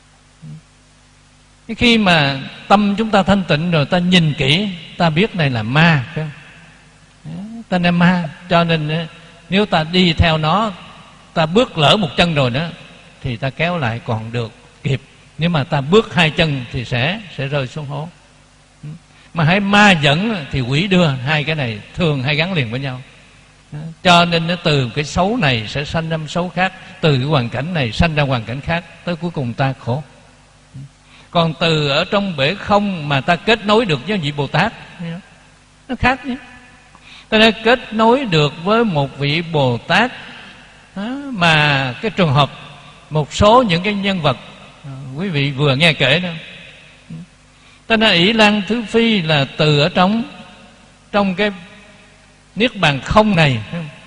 Khi mà tâm chúng ta thanh tịnh rồi, ta nhìn kỹ, ta biết này là ma, phải không? Ta nên ma. Cho nên nếu ta đi theo nó, ta bước lỡ một chân rồi đó, thì ta kéo lại còn được kịp. Nếu mà ta bước hai chân thì sẽ sẽ rơi xuống hố. Mà hãy ma dẫn thì quỷ đưa, hai cái này thường hay gắn liền với nhau. Cho nên nó từ cái xấu này sẽ sanh ra xấu khác, từ cái hoàn cảnh này sanh ra hoàn cảnh khác, tới cuối cùng ta khổ. Còn từ ở trong bể không mà ta kết nối được với vị Bồ Tát, nó khác nhé. Ta đã kết nối được với một vị Bồ Tát, mà cái trường hợp một số những cái nhân vật quý vị vừa nghe kể đó, ta nói Ỷ Lan Thứ Phi là từ ở trong trong cái niết bàn không này,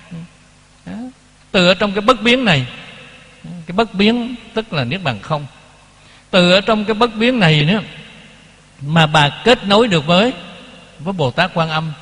từ ở trong cái bất biến này. Cái bất biến tức là niết bàn không. Từ ở trong cái bất biến này nữa mà bà kết nối được với với Bồ Tát Quan Âm.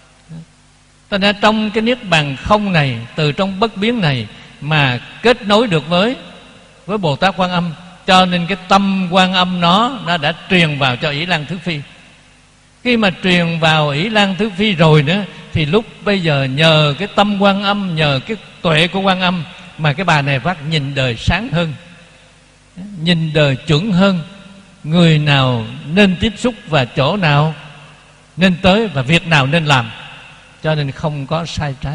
Ta nói trong cái niết bàn không này, từ trong bất biến này mà kết nối được với với Bồ Tát Quan Âm, cho nên cái tâm Quan Âm nó nó đã truyền vào cho Ỷ Lan Thứ Phi. Khi mà truyền vào Ỷ Lan Thứ Phi rồi nữa, thì lúc bây giờ nhờ cái tâm Quan Âm, nhờ cái tuệ của Quan Âm mà cái bà này phát nhìn đời sáng hơn, nhìn đời chuẩn hơn, người nào nên tiếp xúc và chỗ nào nên tới và việc nào nên làm, cho nên không có sai trái.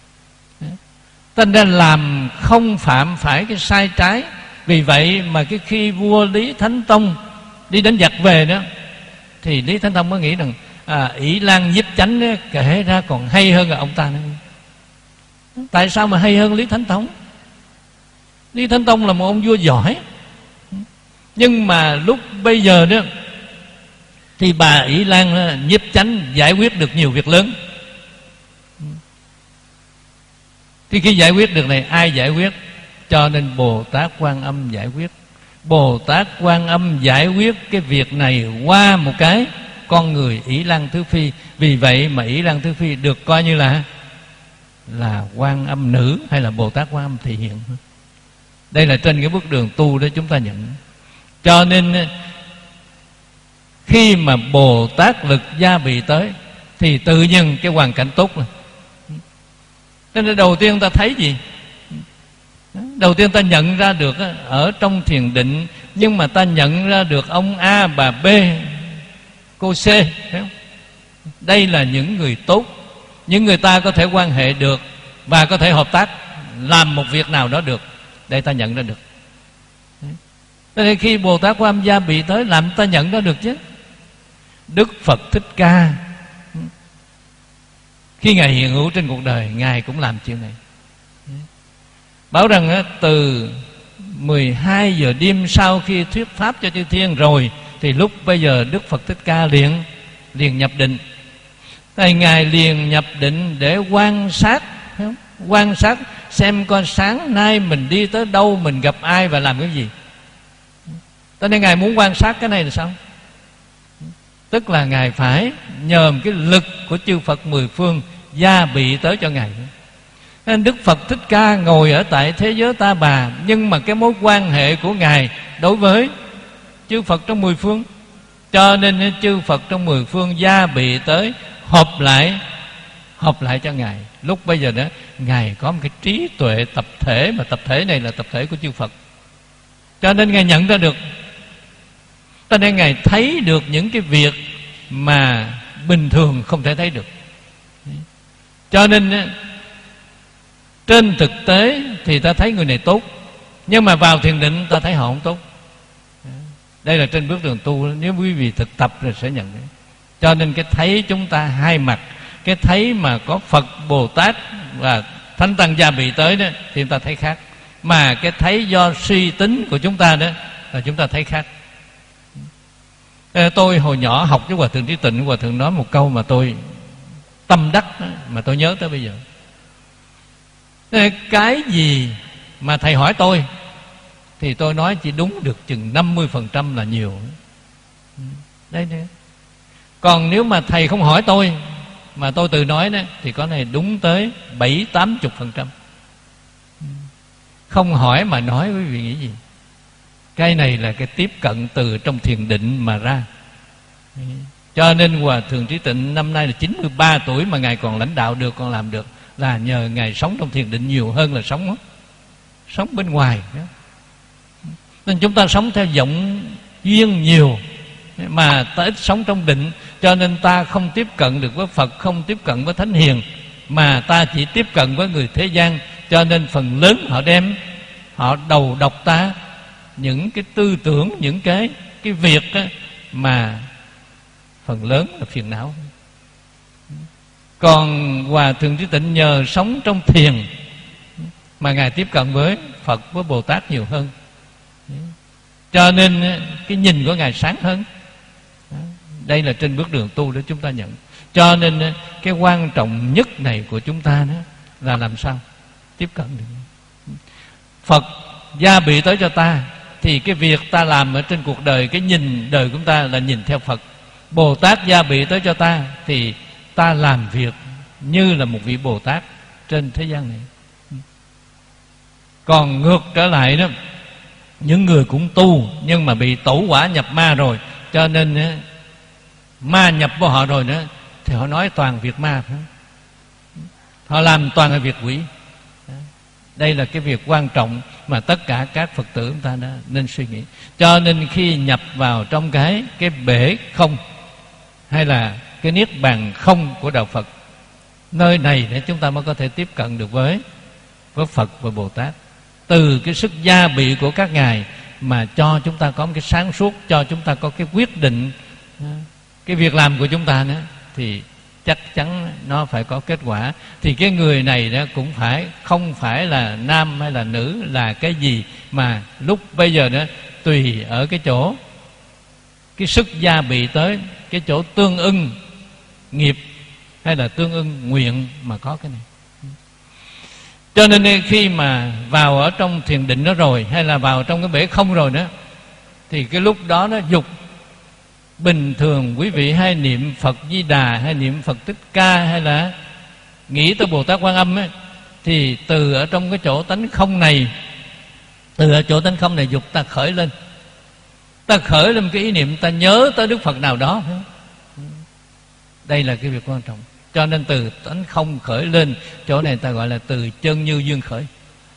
Ta nên làm không phạm phải cái sai trái. Vì vậy mà cái khi vua Lý Thánh Tông đi đánh giặc về đó, thì Lý Thánh Tông mới nghĩ rằng à, Ỷ Lan Nhiếp Chánh đó, kể ra còn hay hơn là ông ta nữa. Tại sao mà hay hơn Lý Thánh Tông? Lý Thánh Tông là một ông vua giỏi, nhưng mà lúc bây giờ đó thì bà Ỷ Lan Nhiếp Chánh giải quyết được nhiều việc lớn. Thì khi giải quyết được này, ai giải quyết? Cho nên Bồ Tát Quan Âm giải quyết. Bồ Tát Quan Âm giải quyết cái việc này qua một cái con người Ỷ Lan Thứ Phi. Vì vậy mà Ỷ Lan Thứ Phi được coi như là là Quan Âm nữ hay là Bồ Tát Quan Âm thị hiện. Đây là trên cái bước đường tu đó chúng ta nhận. Cho nên khi mà Bồ Tát lực gia bị tới thì tự nhiên cái hoàn cảnh tốt rồi. Nên đầu tiên ta thấy gì? Đầu tiên ta nhận ra được ở trong thiền định, nhưng mà ta nhận ra được ông A, bà B, cô C, thấy không? Đây là những người tốt, những người ta có thể quan hệ được và có thể hợp tác làm một việc nào đó được. Đây ta nhận ra được. Nên khi Bồ Tát Quan Âm gia bị tới, làm ta nhận ra được chứ. Đức Phật Thích Ca khi Ngài hiện hữu trên cuộc đời, Ngài cũng làm chuyện này. Bảo rằng từ mười hai giờ đêm sau khi thuyết pháp cho chư thiên rồi, thì lúc bây giờ Đức Phật Thích Ca liền liền nhập định. Tại Ngài liền nhập định để quan sát, quan sát xem coi sáng nay mình đi tới đâu, mình gặp ai và làm cái gì. Cho nên Ngài muốn quan sát cái này là sao? Tức là Ngài phải nhờ cái lực của chư Phật mười phương gia bị tới cho Ngài. Nên Đức Phật Thích Ca ngồi ở tại thế giới Ta Bà, nhưng mà cái mối quan hệ của Ngài đối với chư Phật trong mười phương, cho nên chư Phật trong mười phương gia bị tới hợp lại, hợp lại cho Ngài. Lúc bây giờ đó Ngài có một cái trí tuệ tập thể, mà tập thể này là tập thể của chư Phật, cho nên Ngài nhận ra được. Cho nên Ngài thấy được những cái việc mà bình thường không thể thấy được. Cho nên trên thực tế thì ta thấy người này tốt, nhưng mà vào thiền định ta thấy họ không tốt. Đây là trên bước đường tu, nếu quý vị thực tập rồi sẽ nhận đấy. Cho nên cái thấy chúng ta hai mặt. Cái thấy mà có Phật, Bồ Tát và Thánh Tăng gia bị tới đó thì chúng ta thấy khác. Mà cái thấy do suy tính của chúng ta đó là chúng ta thấy khác. Tôi hồi nhỏ học với Hòa Thượng Trí Tịnh, Hòa Thượng nói một câu mà tôi tâm đắc đó, mà tôi nhớ tới bây giờ. Cái gì mà thầy hỏi tôi thì tôi nói chỉ đúng được chừng năm mươi phần trăm là nhiều. Đấy đấy. Còn nếu mà thầy không hỏi tôi mà tôi tự nói đó thì có này đúng tới bảy tám chục phần trăm. Không hỏi mà nói, quý vị nghĩ gì? Cái này là cái tiếp cận từ trong thiền định mà ra. Cho nên Hòa Thượng Trí Tịnh năm nay là chín mươi ba tuổi mà Ngài còn lãnh đạo được, còn làm được, là nhờ Ngài sống trong thiền định nhiều hơn là sống sống bên ngoài. Nên chúng ta sống theo vọng duyên nhiều mà ta ít sống trong định. Cho nên ta không tiếp cận được với Phật, không tiếp cận với Thánh Hiền, mà ta chỉ tiếp cận với người thế gian. Cho nên phần lớn họ đem, họ đầu độc ta những cái tư tưởng, những cái cái việc á, mà phần lớn là phiền não. Còn Hòa Thượng Trí Tịnh nhờ sống trong thiền mà Ngài tiếp cận với Phật, với Bồ Tát nhiều hơn. Cho nên cái nhìn của Ngài sáng hơn. Đây là trên bước đường tu để chúng ta nhận. Cho nên cái quan trọng nhất này của chúng ta đó là làm sao tiếp cận được. Phật gia bị tới cho ta thì cái việc ta làm ở trên cuộc đời, cái nhìn đời của chúng ta là nhìn theo Phật. Bồ Tát gia bị tới cho ta thì ta làm việc như là một vị Bồ Tát trên thế gian này. Còn ngược trở lại đó, những người cũng tu nhưng mà bị tẩu quả nhập ma rồi, cho nên ma nhập vào họ rồi nữa, thì họ nói toàn việc ma, họ làm toàn là việc quỷ. Đây là cái việc quan trọng mà tất cả các Phật tử chúng ta đã nên suy nghĩ. Cho nên khi nhập vào trong cái cái bể không, hay là cái niết bàn không của đạo Phật, nơi này để chúng ta mới có thể tiếp cận được với với Phật và Bồ Tát. Từ cái sức gia bị của các ngài mà cho chúng ta có một cái sáng suốt, cho chúng ta có cái quyết định cái việc làm của chúng ta nữa, thì chắc chắn nó phải có kết quả. Thì cái người này đó cũng phải không phải là nam hay là nữ, là cái gì mà lúc bây giờ đó tùy ở cái chỗ cái sức gia bị tới, cái chỗ tương ưng nghiệp hay là tương ưng nguyện mà có cái này. Cho nên khi mà vào ở trong thiền định đó rồi, hay là vào trong cái bể không rồi đó, thì cái lúc đó nó dục bình thường quý vị hay niệm Phật Di Đà, hay niệm Phật Thích Ca, hay là nghĩ tới Bồ Tát Quan Âm ấy, thì từ ở trong cái chỗ tánh không này, từ ở chỗ tánh không này dục ta khởi lên, ta khởi lên cái ý niệm, ta nhớ tới Đức Phật nào đó. Đây là cái việc quan trọng. Cho nên từ tánh không khởi lên, chỗ này ta gọi là từ chân như duyên khởi.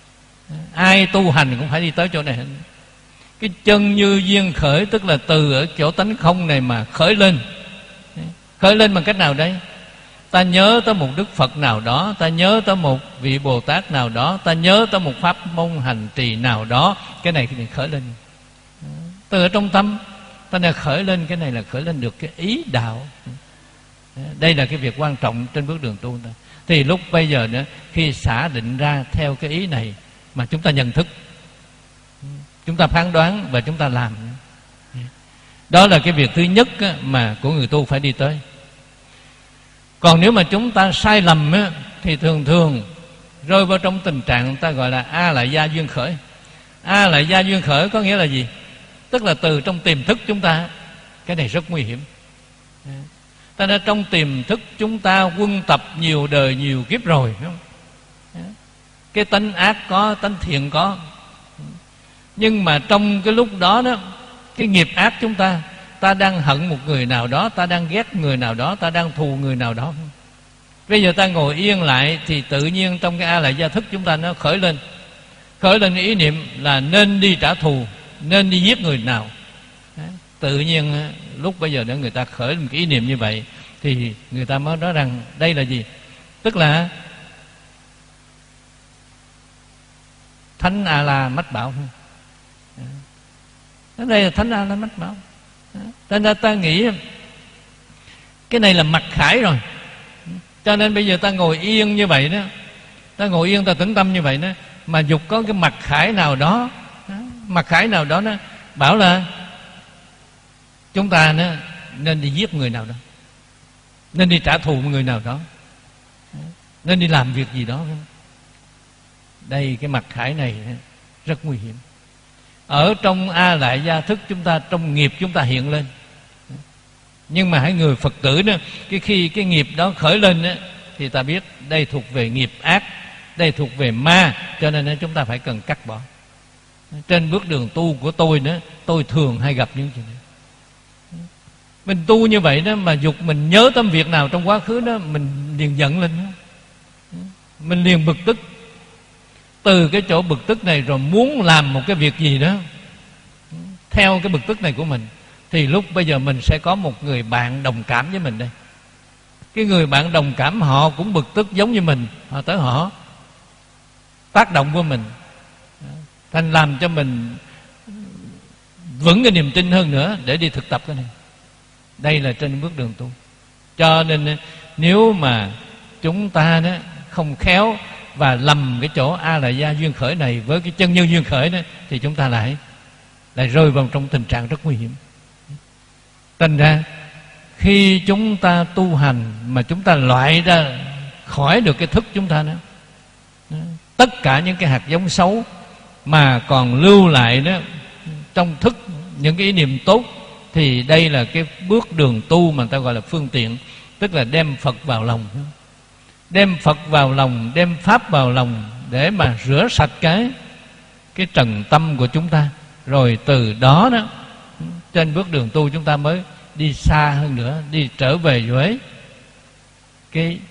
Ai tu hành cũng phải đi tới chỗ này. Cái chân như duyên khởi tức là từ ở chỗ tánh không này mà khởi lên. Khởi lên bằng cách nào đấy? Ta nhớ tới một Đức Phật nào đó, ta nhớ tới một vị Bồ Tát nào đó, ta nhớ tới một pháp môn hành trì nào đó. Cái này, cái này khởi lên từ ở trong tâm. Ta này khởi lên, cái này là khởi lên được cái ý đạo. Đây là cái việc quan trọng trên bước đường tu ta. Thì lúc bây giờ nữa, khi xả định ra theo cái ý này mà chúng ta nhận thức, chúng ta phán đoán và chúng ta làm. Đó là cái việc thứ nhất mà của người tu phải đi tới. Còn nếu mà chúng ta sai lầm thì thường thường rơi vào trong tình trạng ta gọi là A lại gia duyên khởi. A lại gia duyên khởi có nghĩa là gì? Tức là từ trong tiềm thức chúng ta. Cái này rất nguy hiểm. Ta đã trong tiềm thức chúng ta quân tập nhiều đời nhiều kiếp rồi, không? Cái tánh ác có, tánh thiện có. Nhưng mà trong cái lúc đó đó, cái nghiệp ác chúng ta, ta đang hận một người nào đó, ta đang ghét người nào đó, ta đang thù người nào đó. Bây giờ ta ngồi yên lại thì tự nhiên trong cái A lại gia thức chúng ta nó khởi lên. Khởi lên ý niệm là nên đi trả thù, nên đi giết người nào. Tự nhiên lúc bây giờ nữa người ta khởi một cái ý niệm như vậy, thì người ta mới nói rằng đây là gì? Tức là Thánh A La Mách Bảo. Đó, đây là Thánh A La Mách Bảo. Cho nên ta nghĩ cái này là mặc khải rồi. Cho nên bây giờ ta ngồi yên như vậy đó, ta ngồi yên ta tĩnh tâm như vậy đó, mà dục có cái mặc khải nào đó, mặc khải nào đó nó bảo là chúng ta nó nên đi giết người nào đó, nên đi trả thù người nào đó, nên đi làm việc gì đó. Đây cái mặc khải này rất nguy hiểm. Ở trong A Lại Gia Thức chúng ta, trong nghiệp chúng ta hiện lên. Nhưng mà hãy người Phật tử đó, cái khi cái nghiệp đó khởi lên đó, thì ta biết đây thuộc về nghiệp ác, đây thuộc về ma, cho nên chúng ta phải cần cắt bỏ. Trên bước đường tu của tôi đó, tôi thường hay gặp những chuyện này. Mình tu như vậy đó, mà dục mình nhớ tâm việc nào trong quá khứ đó, mình liền giận lên đó. Mình liền bực tức. Từ cái chỗ bực tức này rồi muốn làm một cái việc gì đó theo cái bực tức này của mình, thì lúc bây giờ mình sẽ có một người bạn đồng cảm với mình đây. Cái người bạn đồng cảm họ cũng bực tức giống như mình, họ tới họ tác động của mình, thành làm cho mình vững cái niềm tin hơn nữa để đi thực tập cái này. Đây là trên bước đường tu. Cho nên nếu mà chúng ta đó không khéo và lầm cái chỗ A Lại Gia duyên khởi này với cái chân nhân duyên khởi đó, thì chúng ta lại lại rơi vào trong tình trạng rất nguy hiểm. Thành ra khi chúng ta tu hành mà chúng ta loại ra khỏi được cái thức chúng ta đó, tất cả những cái hạt giống xấu mà còn lưu lại đó trong thức, những cái ý niệm tốt, thì đây là cái bước đường tu mà ta gọi là phương tiện, tức là đem Phật vào lòng, đem Phật vào lòng, đem Pháp vào lòng để mà rửa sạch cái cái trần tâm của chúng ta. Rồi từ đó đó trên bước đường tu chúng ta mới đi xa hơn nữa, đi trở về với cái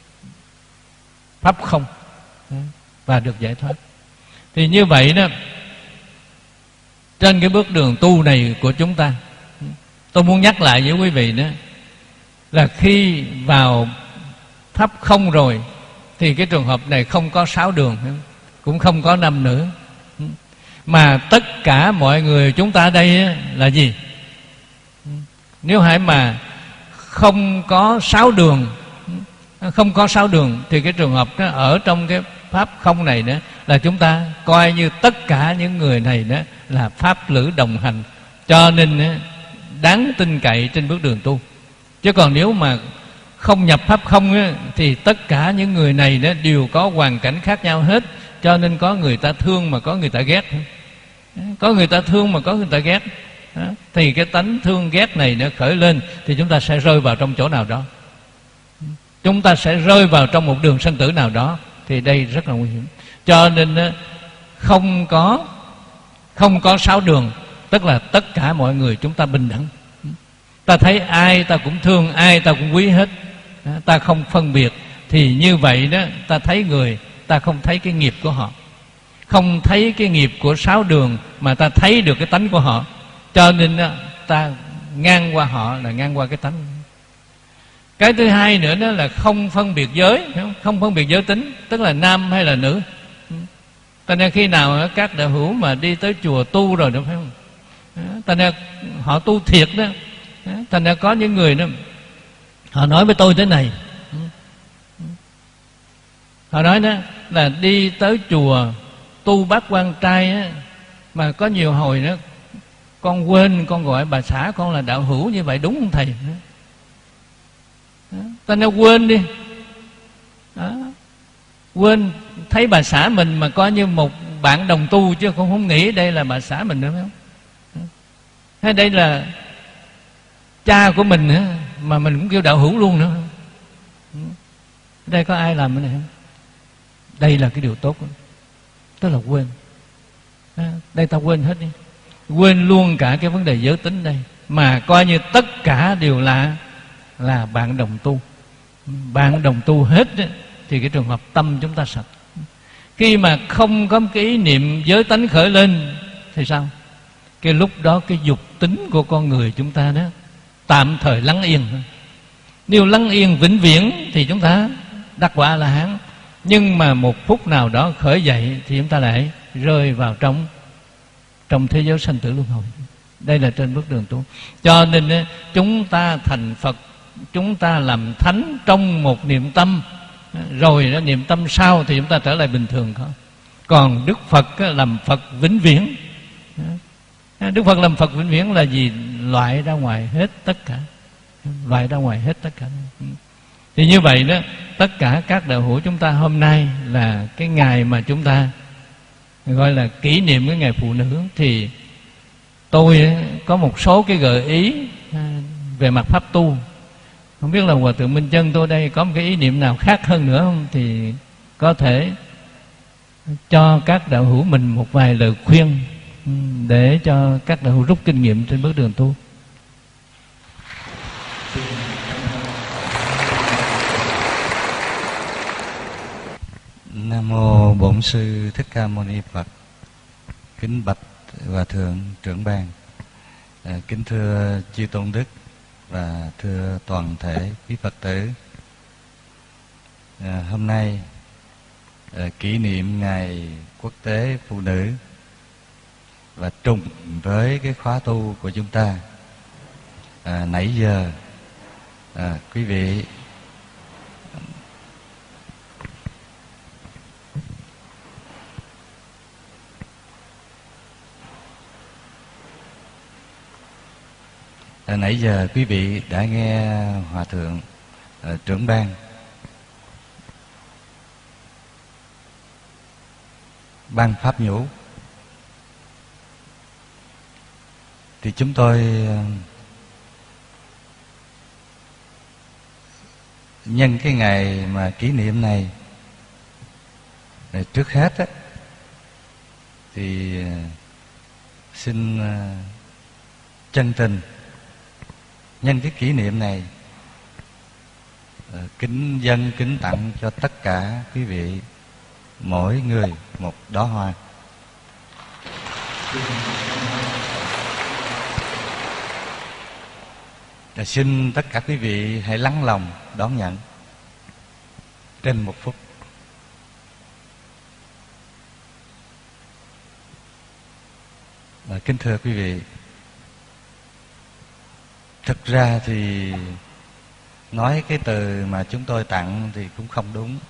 pháp không và được giải thoát. Thì như vậy đó, trên cái bước đường tu này của chúng ta, tôi muốn nhắc lại với quý vị đó, là khi vào pháp không rồi thì cái trường hợp này không có sáu đường, cũng không có năm nữa, mà tất cả mọi người chúng ta ở đây là gì? Nếu hãy mà không có sáu đường, không có sáu đường thì cái trường hợp đó ở trong cái pháp không này đó là chúng ta coi như tất cả những người này đó là pháp lữ đồng hành, cho nên đáng tin cậy trên bước đường tu. Chứ còn nếu mà không nhập pháp không á, thì tất cả những người này đó đều có hoàn cảnh khác nhau hết, cho nên có người ta thương mà có người ta ghét, có người ta thương mà có người ta ghét. Thì cái tánh thương ghét này nó khởi lên thì chúng ta sẽ rơi vào trong chỗ nào đó, chúng ta sẽ rơi vào trong một đường sanh tử nào đó. Thì đây rất là nguy hiểm. Cho nên không có không có sáu đường, tức là tất cả mọi người chúng ta bình đẳng. Ta thấy ai ta cũng thương, ai ta cũng quý hết, ta không phân biệt. Thì như vậy đó, ta thấy người, ta không thấy cái nghiệp của họ, không thấy cái nghiệp của sáu đường, mà ta thấy được cái tánh của họ. Cho nên đó, ta ngang qua họ là ngang qua cái tánh. Cái thứ hai nữa đó là không phân biệt giới, không phân biệt giới tính, tức là nam hay là nữ. Cho nên khi nào các đạo hữu mà đi tới chùa tu rồi đúng không, cho nên họ tu thiệt đó, thành ra có những người đó họ nói với tôi thế này, họ nói đó là đi tới chùa tu bát quan trai á, mà có nhiều hồi đó con quên con gọi bà xã con là đạo hữu như vậy, đúng không thầy? Ta nói quên đi đó. Quên thấy bà xã mình mà coi như một bạn đồng tu, chứ con không nghĩ đây là bà xã mình nữa, phải không? Hay đây là cha của mình nữa, mà mình cũng kêu đạo hữu luôn nữa. Đây có ai làm cái này không? Đây là cái điều tốt đó. Tức là quên. Đây ta quên hết đi, quên luôn cả cái vấn đề giới tính đây, mà coi như tất cả đều là là bạn đồng tu. Bạn đồng tu hết đó, thì cái trường hợp tâm chúng ta sạch. Khi mà không có cái ý niệm giới tánh khởi lên thì sao? Cái lúc đó cái dục tính của con người chúng ta đó tạm thời lắng yên. Nếu lắng yên vĩnh viễn thì chúng ta đắc quả A La Hán. Nhưng mà một phút nào đó khởi dậy thì chúng ta lại rơi vào trong trong thế giới sanh tử luân hồi. Đây là trên bước đường tu. Cho nên chúng ta thành Phật, chúng ta làm thánh trong một niệm tâm, rồi niệm tâm sau thì chúng ta trở lại bình thường không. Còn Đức Phật làm Phật vĩnh viễn. Đức Phật làm Phật vĩnh viễn là gì? Loại ra ngoài hết tất cả, loại ra ngoài hết tất cả. Thì như vậy đó, tất cả các đạo hữu chúng ta hôm nay là cái ngày mà chúng ta gọi là kỷ niệm cái ngày phụ nữ, thì tôi có một số cái gợi ý về mặt pháp tu. Không biết là Hòa Thượng Minh Chân tôi đây có một cái ý niệm nào khác hơn nữa không, thì có thể cho các đạo hữu mình một vài lời khuyên để cho các đạo hữu rút kinh nghiệm trên bước đường tu. Nam mô Bổn Sư Thích Ca Mâu Ni Phật. Kính bạch Hòa Thượng trưởng ban, à, kính thưa chư tôn đức và thưa toàn thể quý Phật tử. À, hôm nay à, kỷ niệm ngày quốc tế phụ nữ và trùng với cái khóa tu của chúng ta. À, nãy giờ à, quý vị À, nãy giờ quý vị đã nghe Hòa Thượng uh, trưởng ban ban pháp nhũ, thì chúng tôi uh, nhân cái ngày mà kỷ niệm này, uh, trước hết á, thì uh, xin uh, chân tình nhân cái kỷ niệm này kính dâng kính tặng cho tất cả quý vị mỗi người một đóa hoa. Và xin tất cả quý vị hãy lắng lòng đón nhận trên một phút. Và kính thưa quý vị, thực ra thì nói cái từ mà chúng tôi tặng thì cũng không đúng,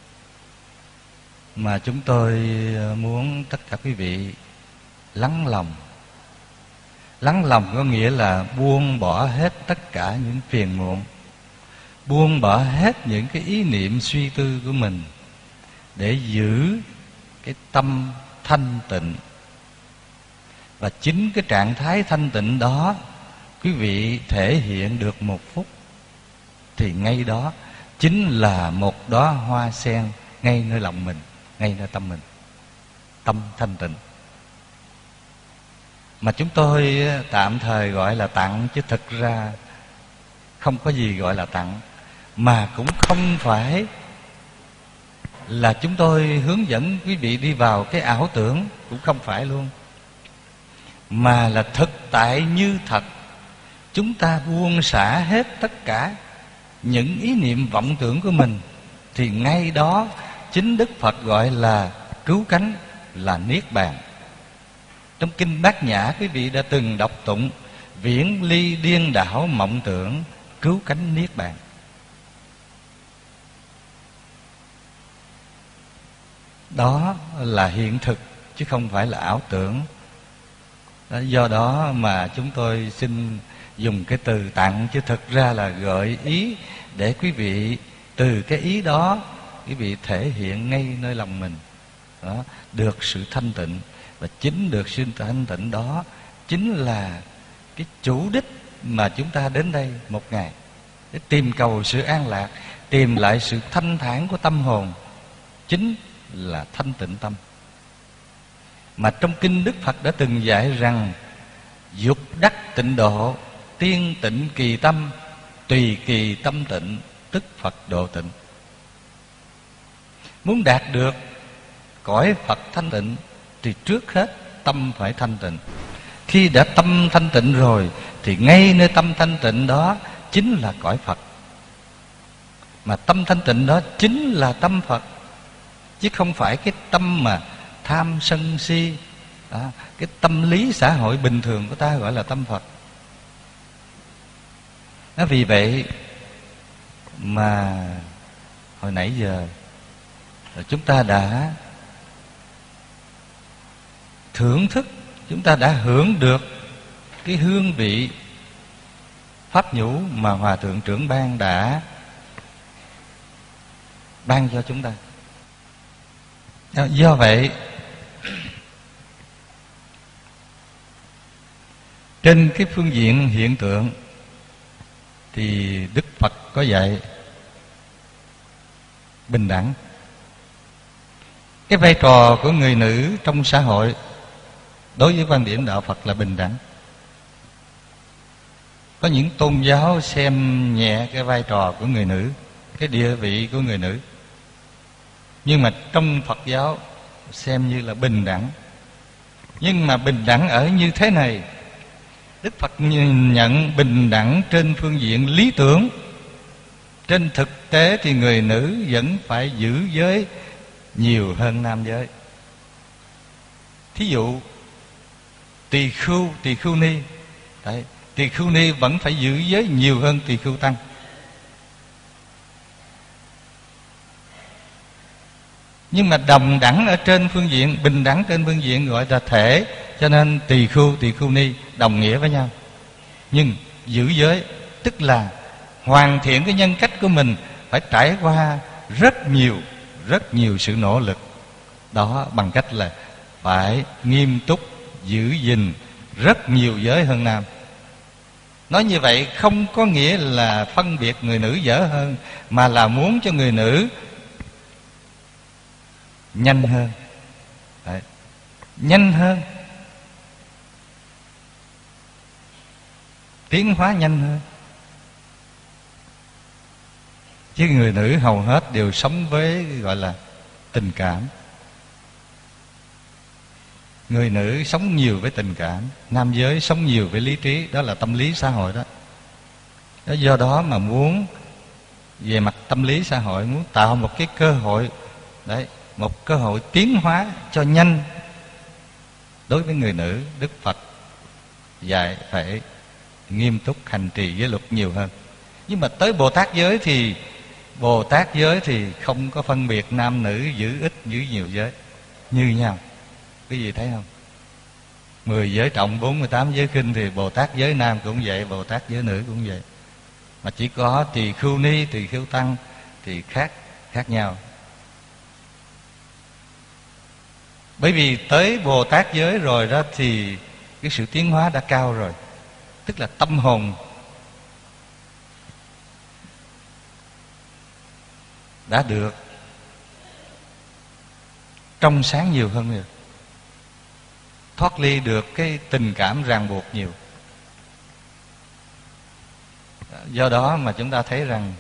mà chúng tôi muốn tất cả quý vị lắng lòng. Lắng lòng có nghĩa là buông bỏ hết tất cả những phiền muộn, buông bỏ hết những cái ý niệm suy tư của mình, để giữ cái tâm thanh tịnh. Và chính cái trạng thái thanh tịnh đó quý vị thể hiện được một phút, thì ngay đó chính là một đóa hoa sen ngay nơi lòng mình, ngay nơi tâm mình, tâm thanh tịnh. Mà chúng tôi tạm thời gọi là tặng, chứ thực ra không có gì gọi là tặng. Mà cũng không phải là chúng tôi hướng dẫn quý vị đi vào cái ảo tưởng, cũng không phải luôn, mà là thực tại như thật. Chúng ta buông xả hết tất cả những ý niệm vọng tưởng của mình, thì ngay đó chính Đức Phật gọi là cứu cánh, là Niết Bàn. Trong Kinh Bát Nhã quý vị đã từng đọc tụng: viễn ly điên đảo mộng tưởng, cứu cánh Niết Bàn. Đó là hiện thực chứ không phải là ảo tưởng. Do đó mà chúng tôi xin dùng cái từ tặng, chứ thực ra là gợi ý để quý vị từ cái ý đó quý vị thể hiện ngay nơi lòng mình đó, được sự thanh tịnh. Và chính được sự thanh tịnh đó chính là cái chủ đích mà chúng ta đến đây một ngày, để tìm cầu sự an lạc, tìm lại sự thanh thản của tâm hồn, chính là thanh tịnh tâm. Mà trong kinh Đức Phật đã từng dạy rằng: dục đắc tịnh độ, tiên tịnh kỳ tâm, tùy kỳ tâm tịnh, tức Phật độ tịnh. Muốn đạt được cõi Phật thanh tịnh thì trước hết tâm phải thanh tịnh. Khi đã tâm thanh tịnh rồi thì ngay nơi tâm thanh tịnh đó chính là cõi Phật. Mà tâm thanh tịnh đó chính là tâm Phật, chứ không phải cái tâm mà tham sân si. Đó, cái tâm lý xã hội bình thường của ta gọi là tâm Phật. Đó, vì vậy mà hồi nãy giờ chúng ta đã thưởng thức, chúng ta đã hưởng được cái hương vị pháp nhũ mà Hòa Thượng Trưởng Ban đã ban cho chúng ta. Do vậy, trên cái phương diện hiện tượng thì Đức Phật có dạy bình đẳng. Cái vai trò của người nữ trong xã hội đối với quan điểm đạo Phật là bình đẳng. Có những tôn giáo xem nhẹ cái vai trò của người nữ, cái địa vị của người nữ. Nhưng mà trong Phật giáo xem như là bình đẳng. Nhưng mà bình đẳng ở như thế này, Đức Phật nhận bình đẳng trên phương diện lý tưởng. Trên thực tế thì người nữ vẫn phải giữ giới nhiều hơn nam giới. Thí dụ tỳ khưu, tỳ khưu ni, đấy, tỳ khưu ni vẫn phải giữ giới nhiều hơn tỳ khưu tăng. Nhưng mà đồng đẳng ở trên phương diện, bình đẳng trên phương diện gọi là thể, cho nên tỳ khưu, tỳ khưu ni đồng nghĩa với nhau. Nhưng giữ giới tức là hoàn thiện cái nhân cách của mình phải trải qua rất nhiều, rất nhiều sự nỗ lực. Đó bằng cách là phải nghiêm túc giữ gìn rất nhiều giới hơn nam. Nói như vậy không có nghĩa là phân biệt người nữ dở hơn, mà là muốn cho người nữ nhanh hơn. Đấy. Nhanh hơn, tiến hóa nhanh hơn. Chứ người nữ hầu hết đều sống với gọi là tình cảm. Người nữ sống nhiều với tình cảm, nam giới sống nhiều với lý trí. Đó là tâm lý xã hội đó. Đó, do đó mà muốn về mặt tâm lý xã hội, muốn tạo một cái cơ hội, đấy, một cơ hội tiến hóa cho nhanh. Đối với người nữ, Đức Phật dạy phải nghiêm túc hành trì giới luật nhiều hơn. Nhưng mà tới Bồ Tát giới thì Bồ Tát giới thì không có phân biệt nam nữ, giữ ít giữ nhiều giới, như nhau. Cái gì thấy không? Mười giới trọng, bốn mươi tám giới khinh, thì Bồ Tát giới nam cũng vậy, Bồ Tát giới nữ cũng vậy. Mà chỉ có tỳ khưu ni, tỳ khưu tăng thì khác khác nhau. Bởi vì tới Bồ Tát giới rồi đó thì cái sự tiến hóa đã cao rồi. Tức là tâm hồn đã được trong sáng nhiều hơn rồi, thoát ly được cái tình cảm ràng buộc nhiều. Do đó mà chúng ta thấy rằng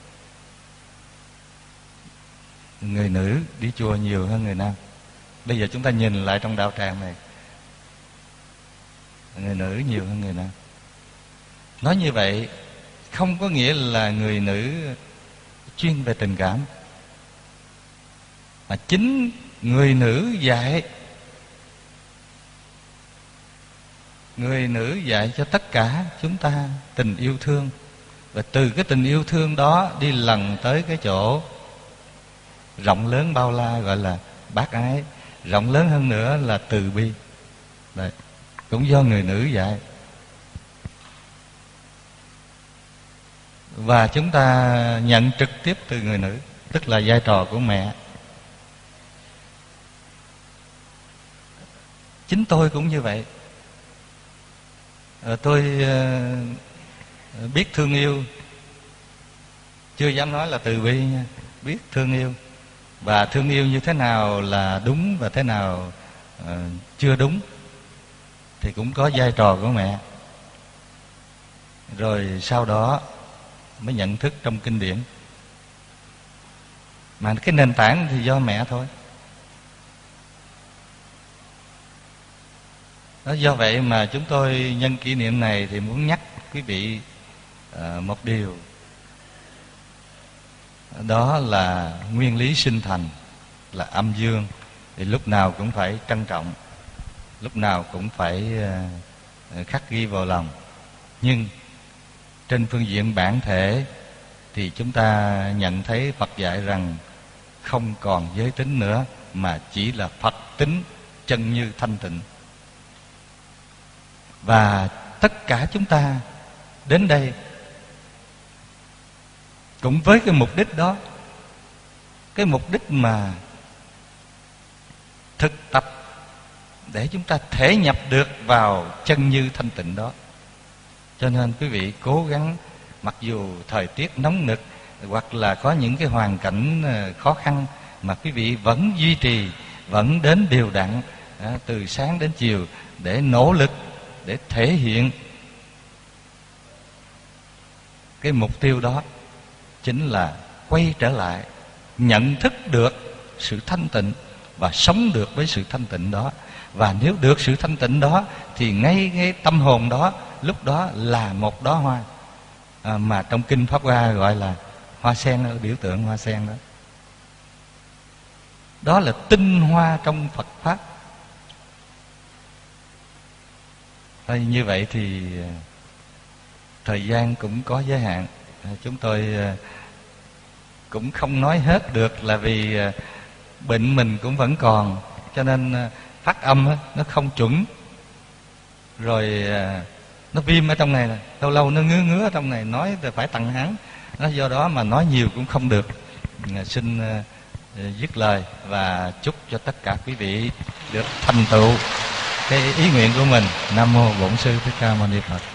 người nữ đi chùa nhiều hơn người nam. Bây giờ chúng ta nhìn lại trong đạo tràng này, người nữ nhiều hơn người nam. Nói như vậy không có nghĩa là người nữ chuyên về tình cảm, mà chính người nữ dạy, người nữ dạy cho tất cả chúng ta tình yêu thương. Và từ cái tình yêu thương đó đi lần tới cái chỗ rộng lớn bao la gọi là bác ái. Rộng lớn hơn nữa là từ bi. Đấy, cũng do người nữ dạy. Và chúng ta nhận trực tiếp từ người nữ, tức là vai trò của mẹ. Chính tôi cũng như vậy. Tôi biết thương yêu, chưa dám nói là từ bi nha, biết thương yêu. Và thương yêu như thế nào là đúng và thế nào uh, chưa đúng thì cũng có vai trò của mẹ. Rồi sau đó mới nhận thức trong kinh điển. Mà cái nền tảng thì do mẹ thôi. Đó, do vậy mà chúng tôi nhân kỷ niệm này thì muốn nhắc quý vị uh, một điều. Đó là nguyên lý sinh thành là âm dương, thì lúc nào cũng phải trân trọng, lúc nào cũng phải khắc ghi vào lòng. Nhưng trên phương diện bản thể thì chúng ta nhận thấy Phật dạy rằng không còn giới tính nữa, mà chỉ là Phật tính chân như thanh tịnh. Và tất cả chúng ta đến đây cũng với cái mục đích đó, cái mục đích mà thực tập để chúng ta thể nhập được vào chân như thanh tịnh đó. Cho nên quý vị cố gắng, mặc dù thời tiết nóng nực hoặc là có những cái hoàn cảnh khó khăn, mà quý vị vẫn duy trì, vẫn đến đều đặn từ sáng đến chiều để nỗ lực, để thể hiện cái mục tiêu đó, chính là quay trở lại nhận thức được sự thanh tịnh và sống được với sự thanh tịnh đó. Và nếu được sự thanh tịnh đó thì ngay cái tâm hồn đó lúc đó là một đóa hoa, à, mà trong kinh Pháp Hoa gọi là hoa sen, là biểu tượng hoa sen đó. Đó là tinh hoa trong Phật Pháp. Thôi, như vậy thì thời gian cũng có giới hạn, chúng tôi cũng không nói hết được, là vì bệnh mình cũng vẫn còn, cho nên phát âm nó không chuẩn, rồi nó viêm ở trong này, là lâu lâu nó ngứa ngứa ở trong này, nói thì phải tặng hắn. Nó do đó mà nói nhiều cũng không được. Xin dứt lời và chúc cho tất cả quý vị được thành tựu cái ý nguyện của mình. Nam mô Bổn Sư Thích Ca Mâu Ni Phật.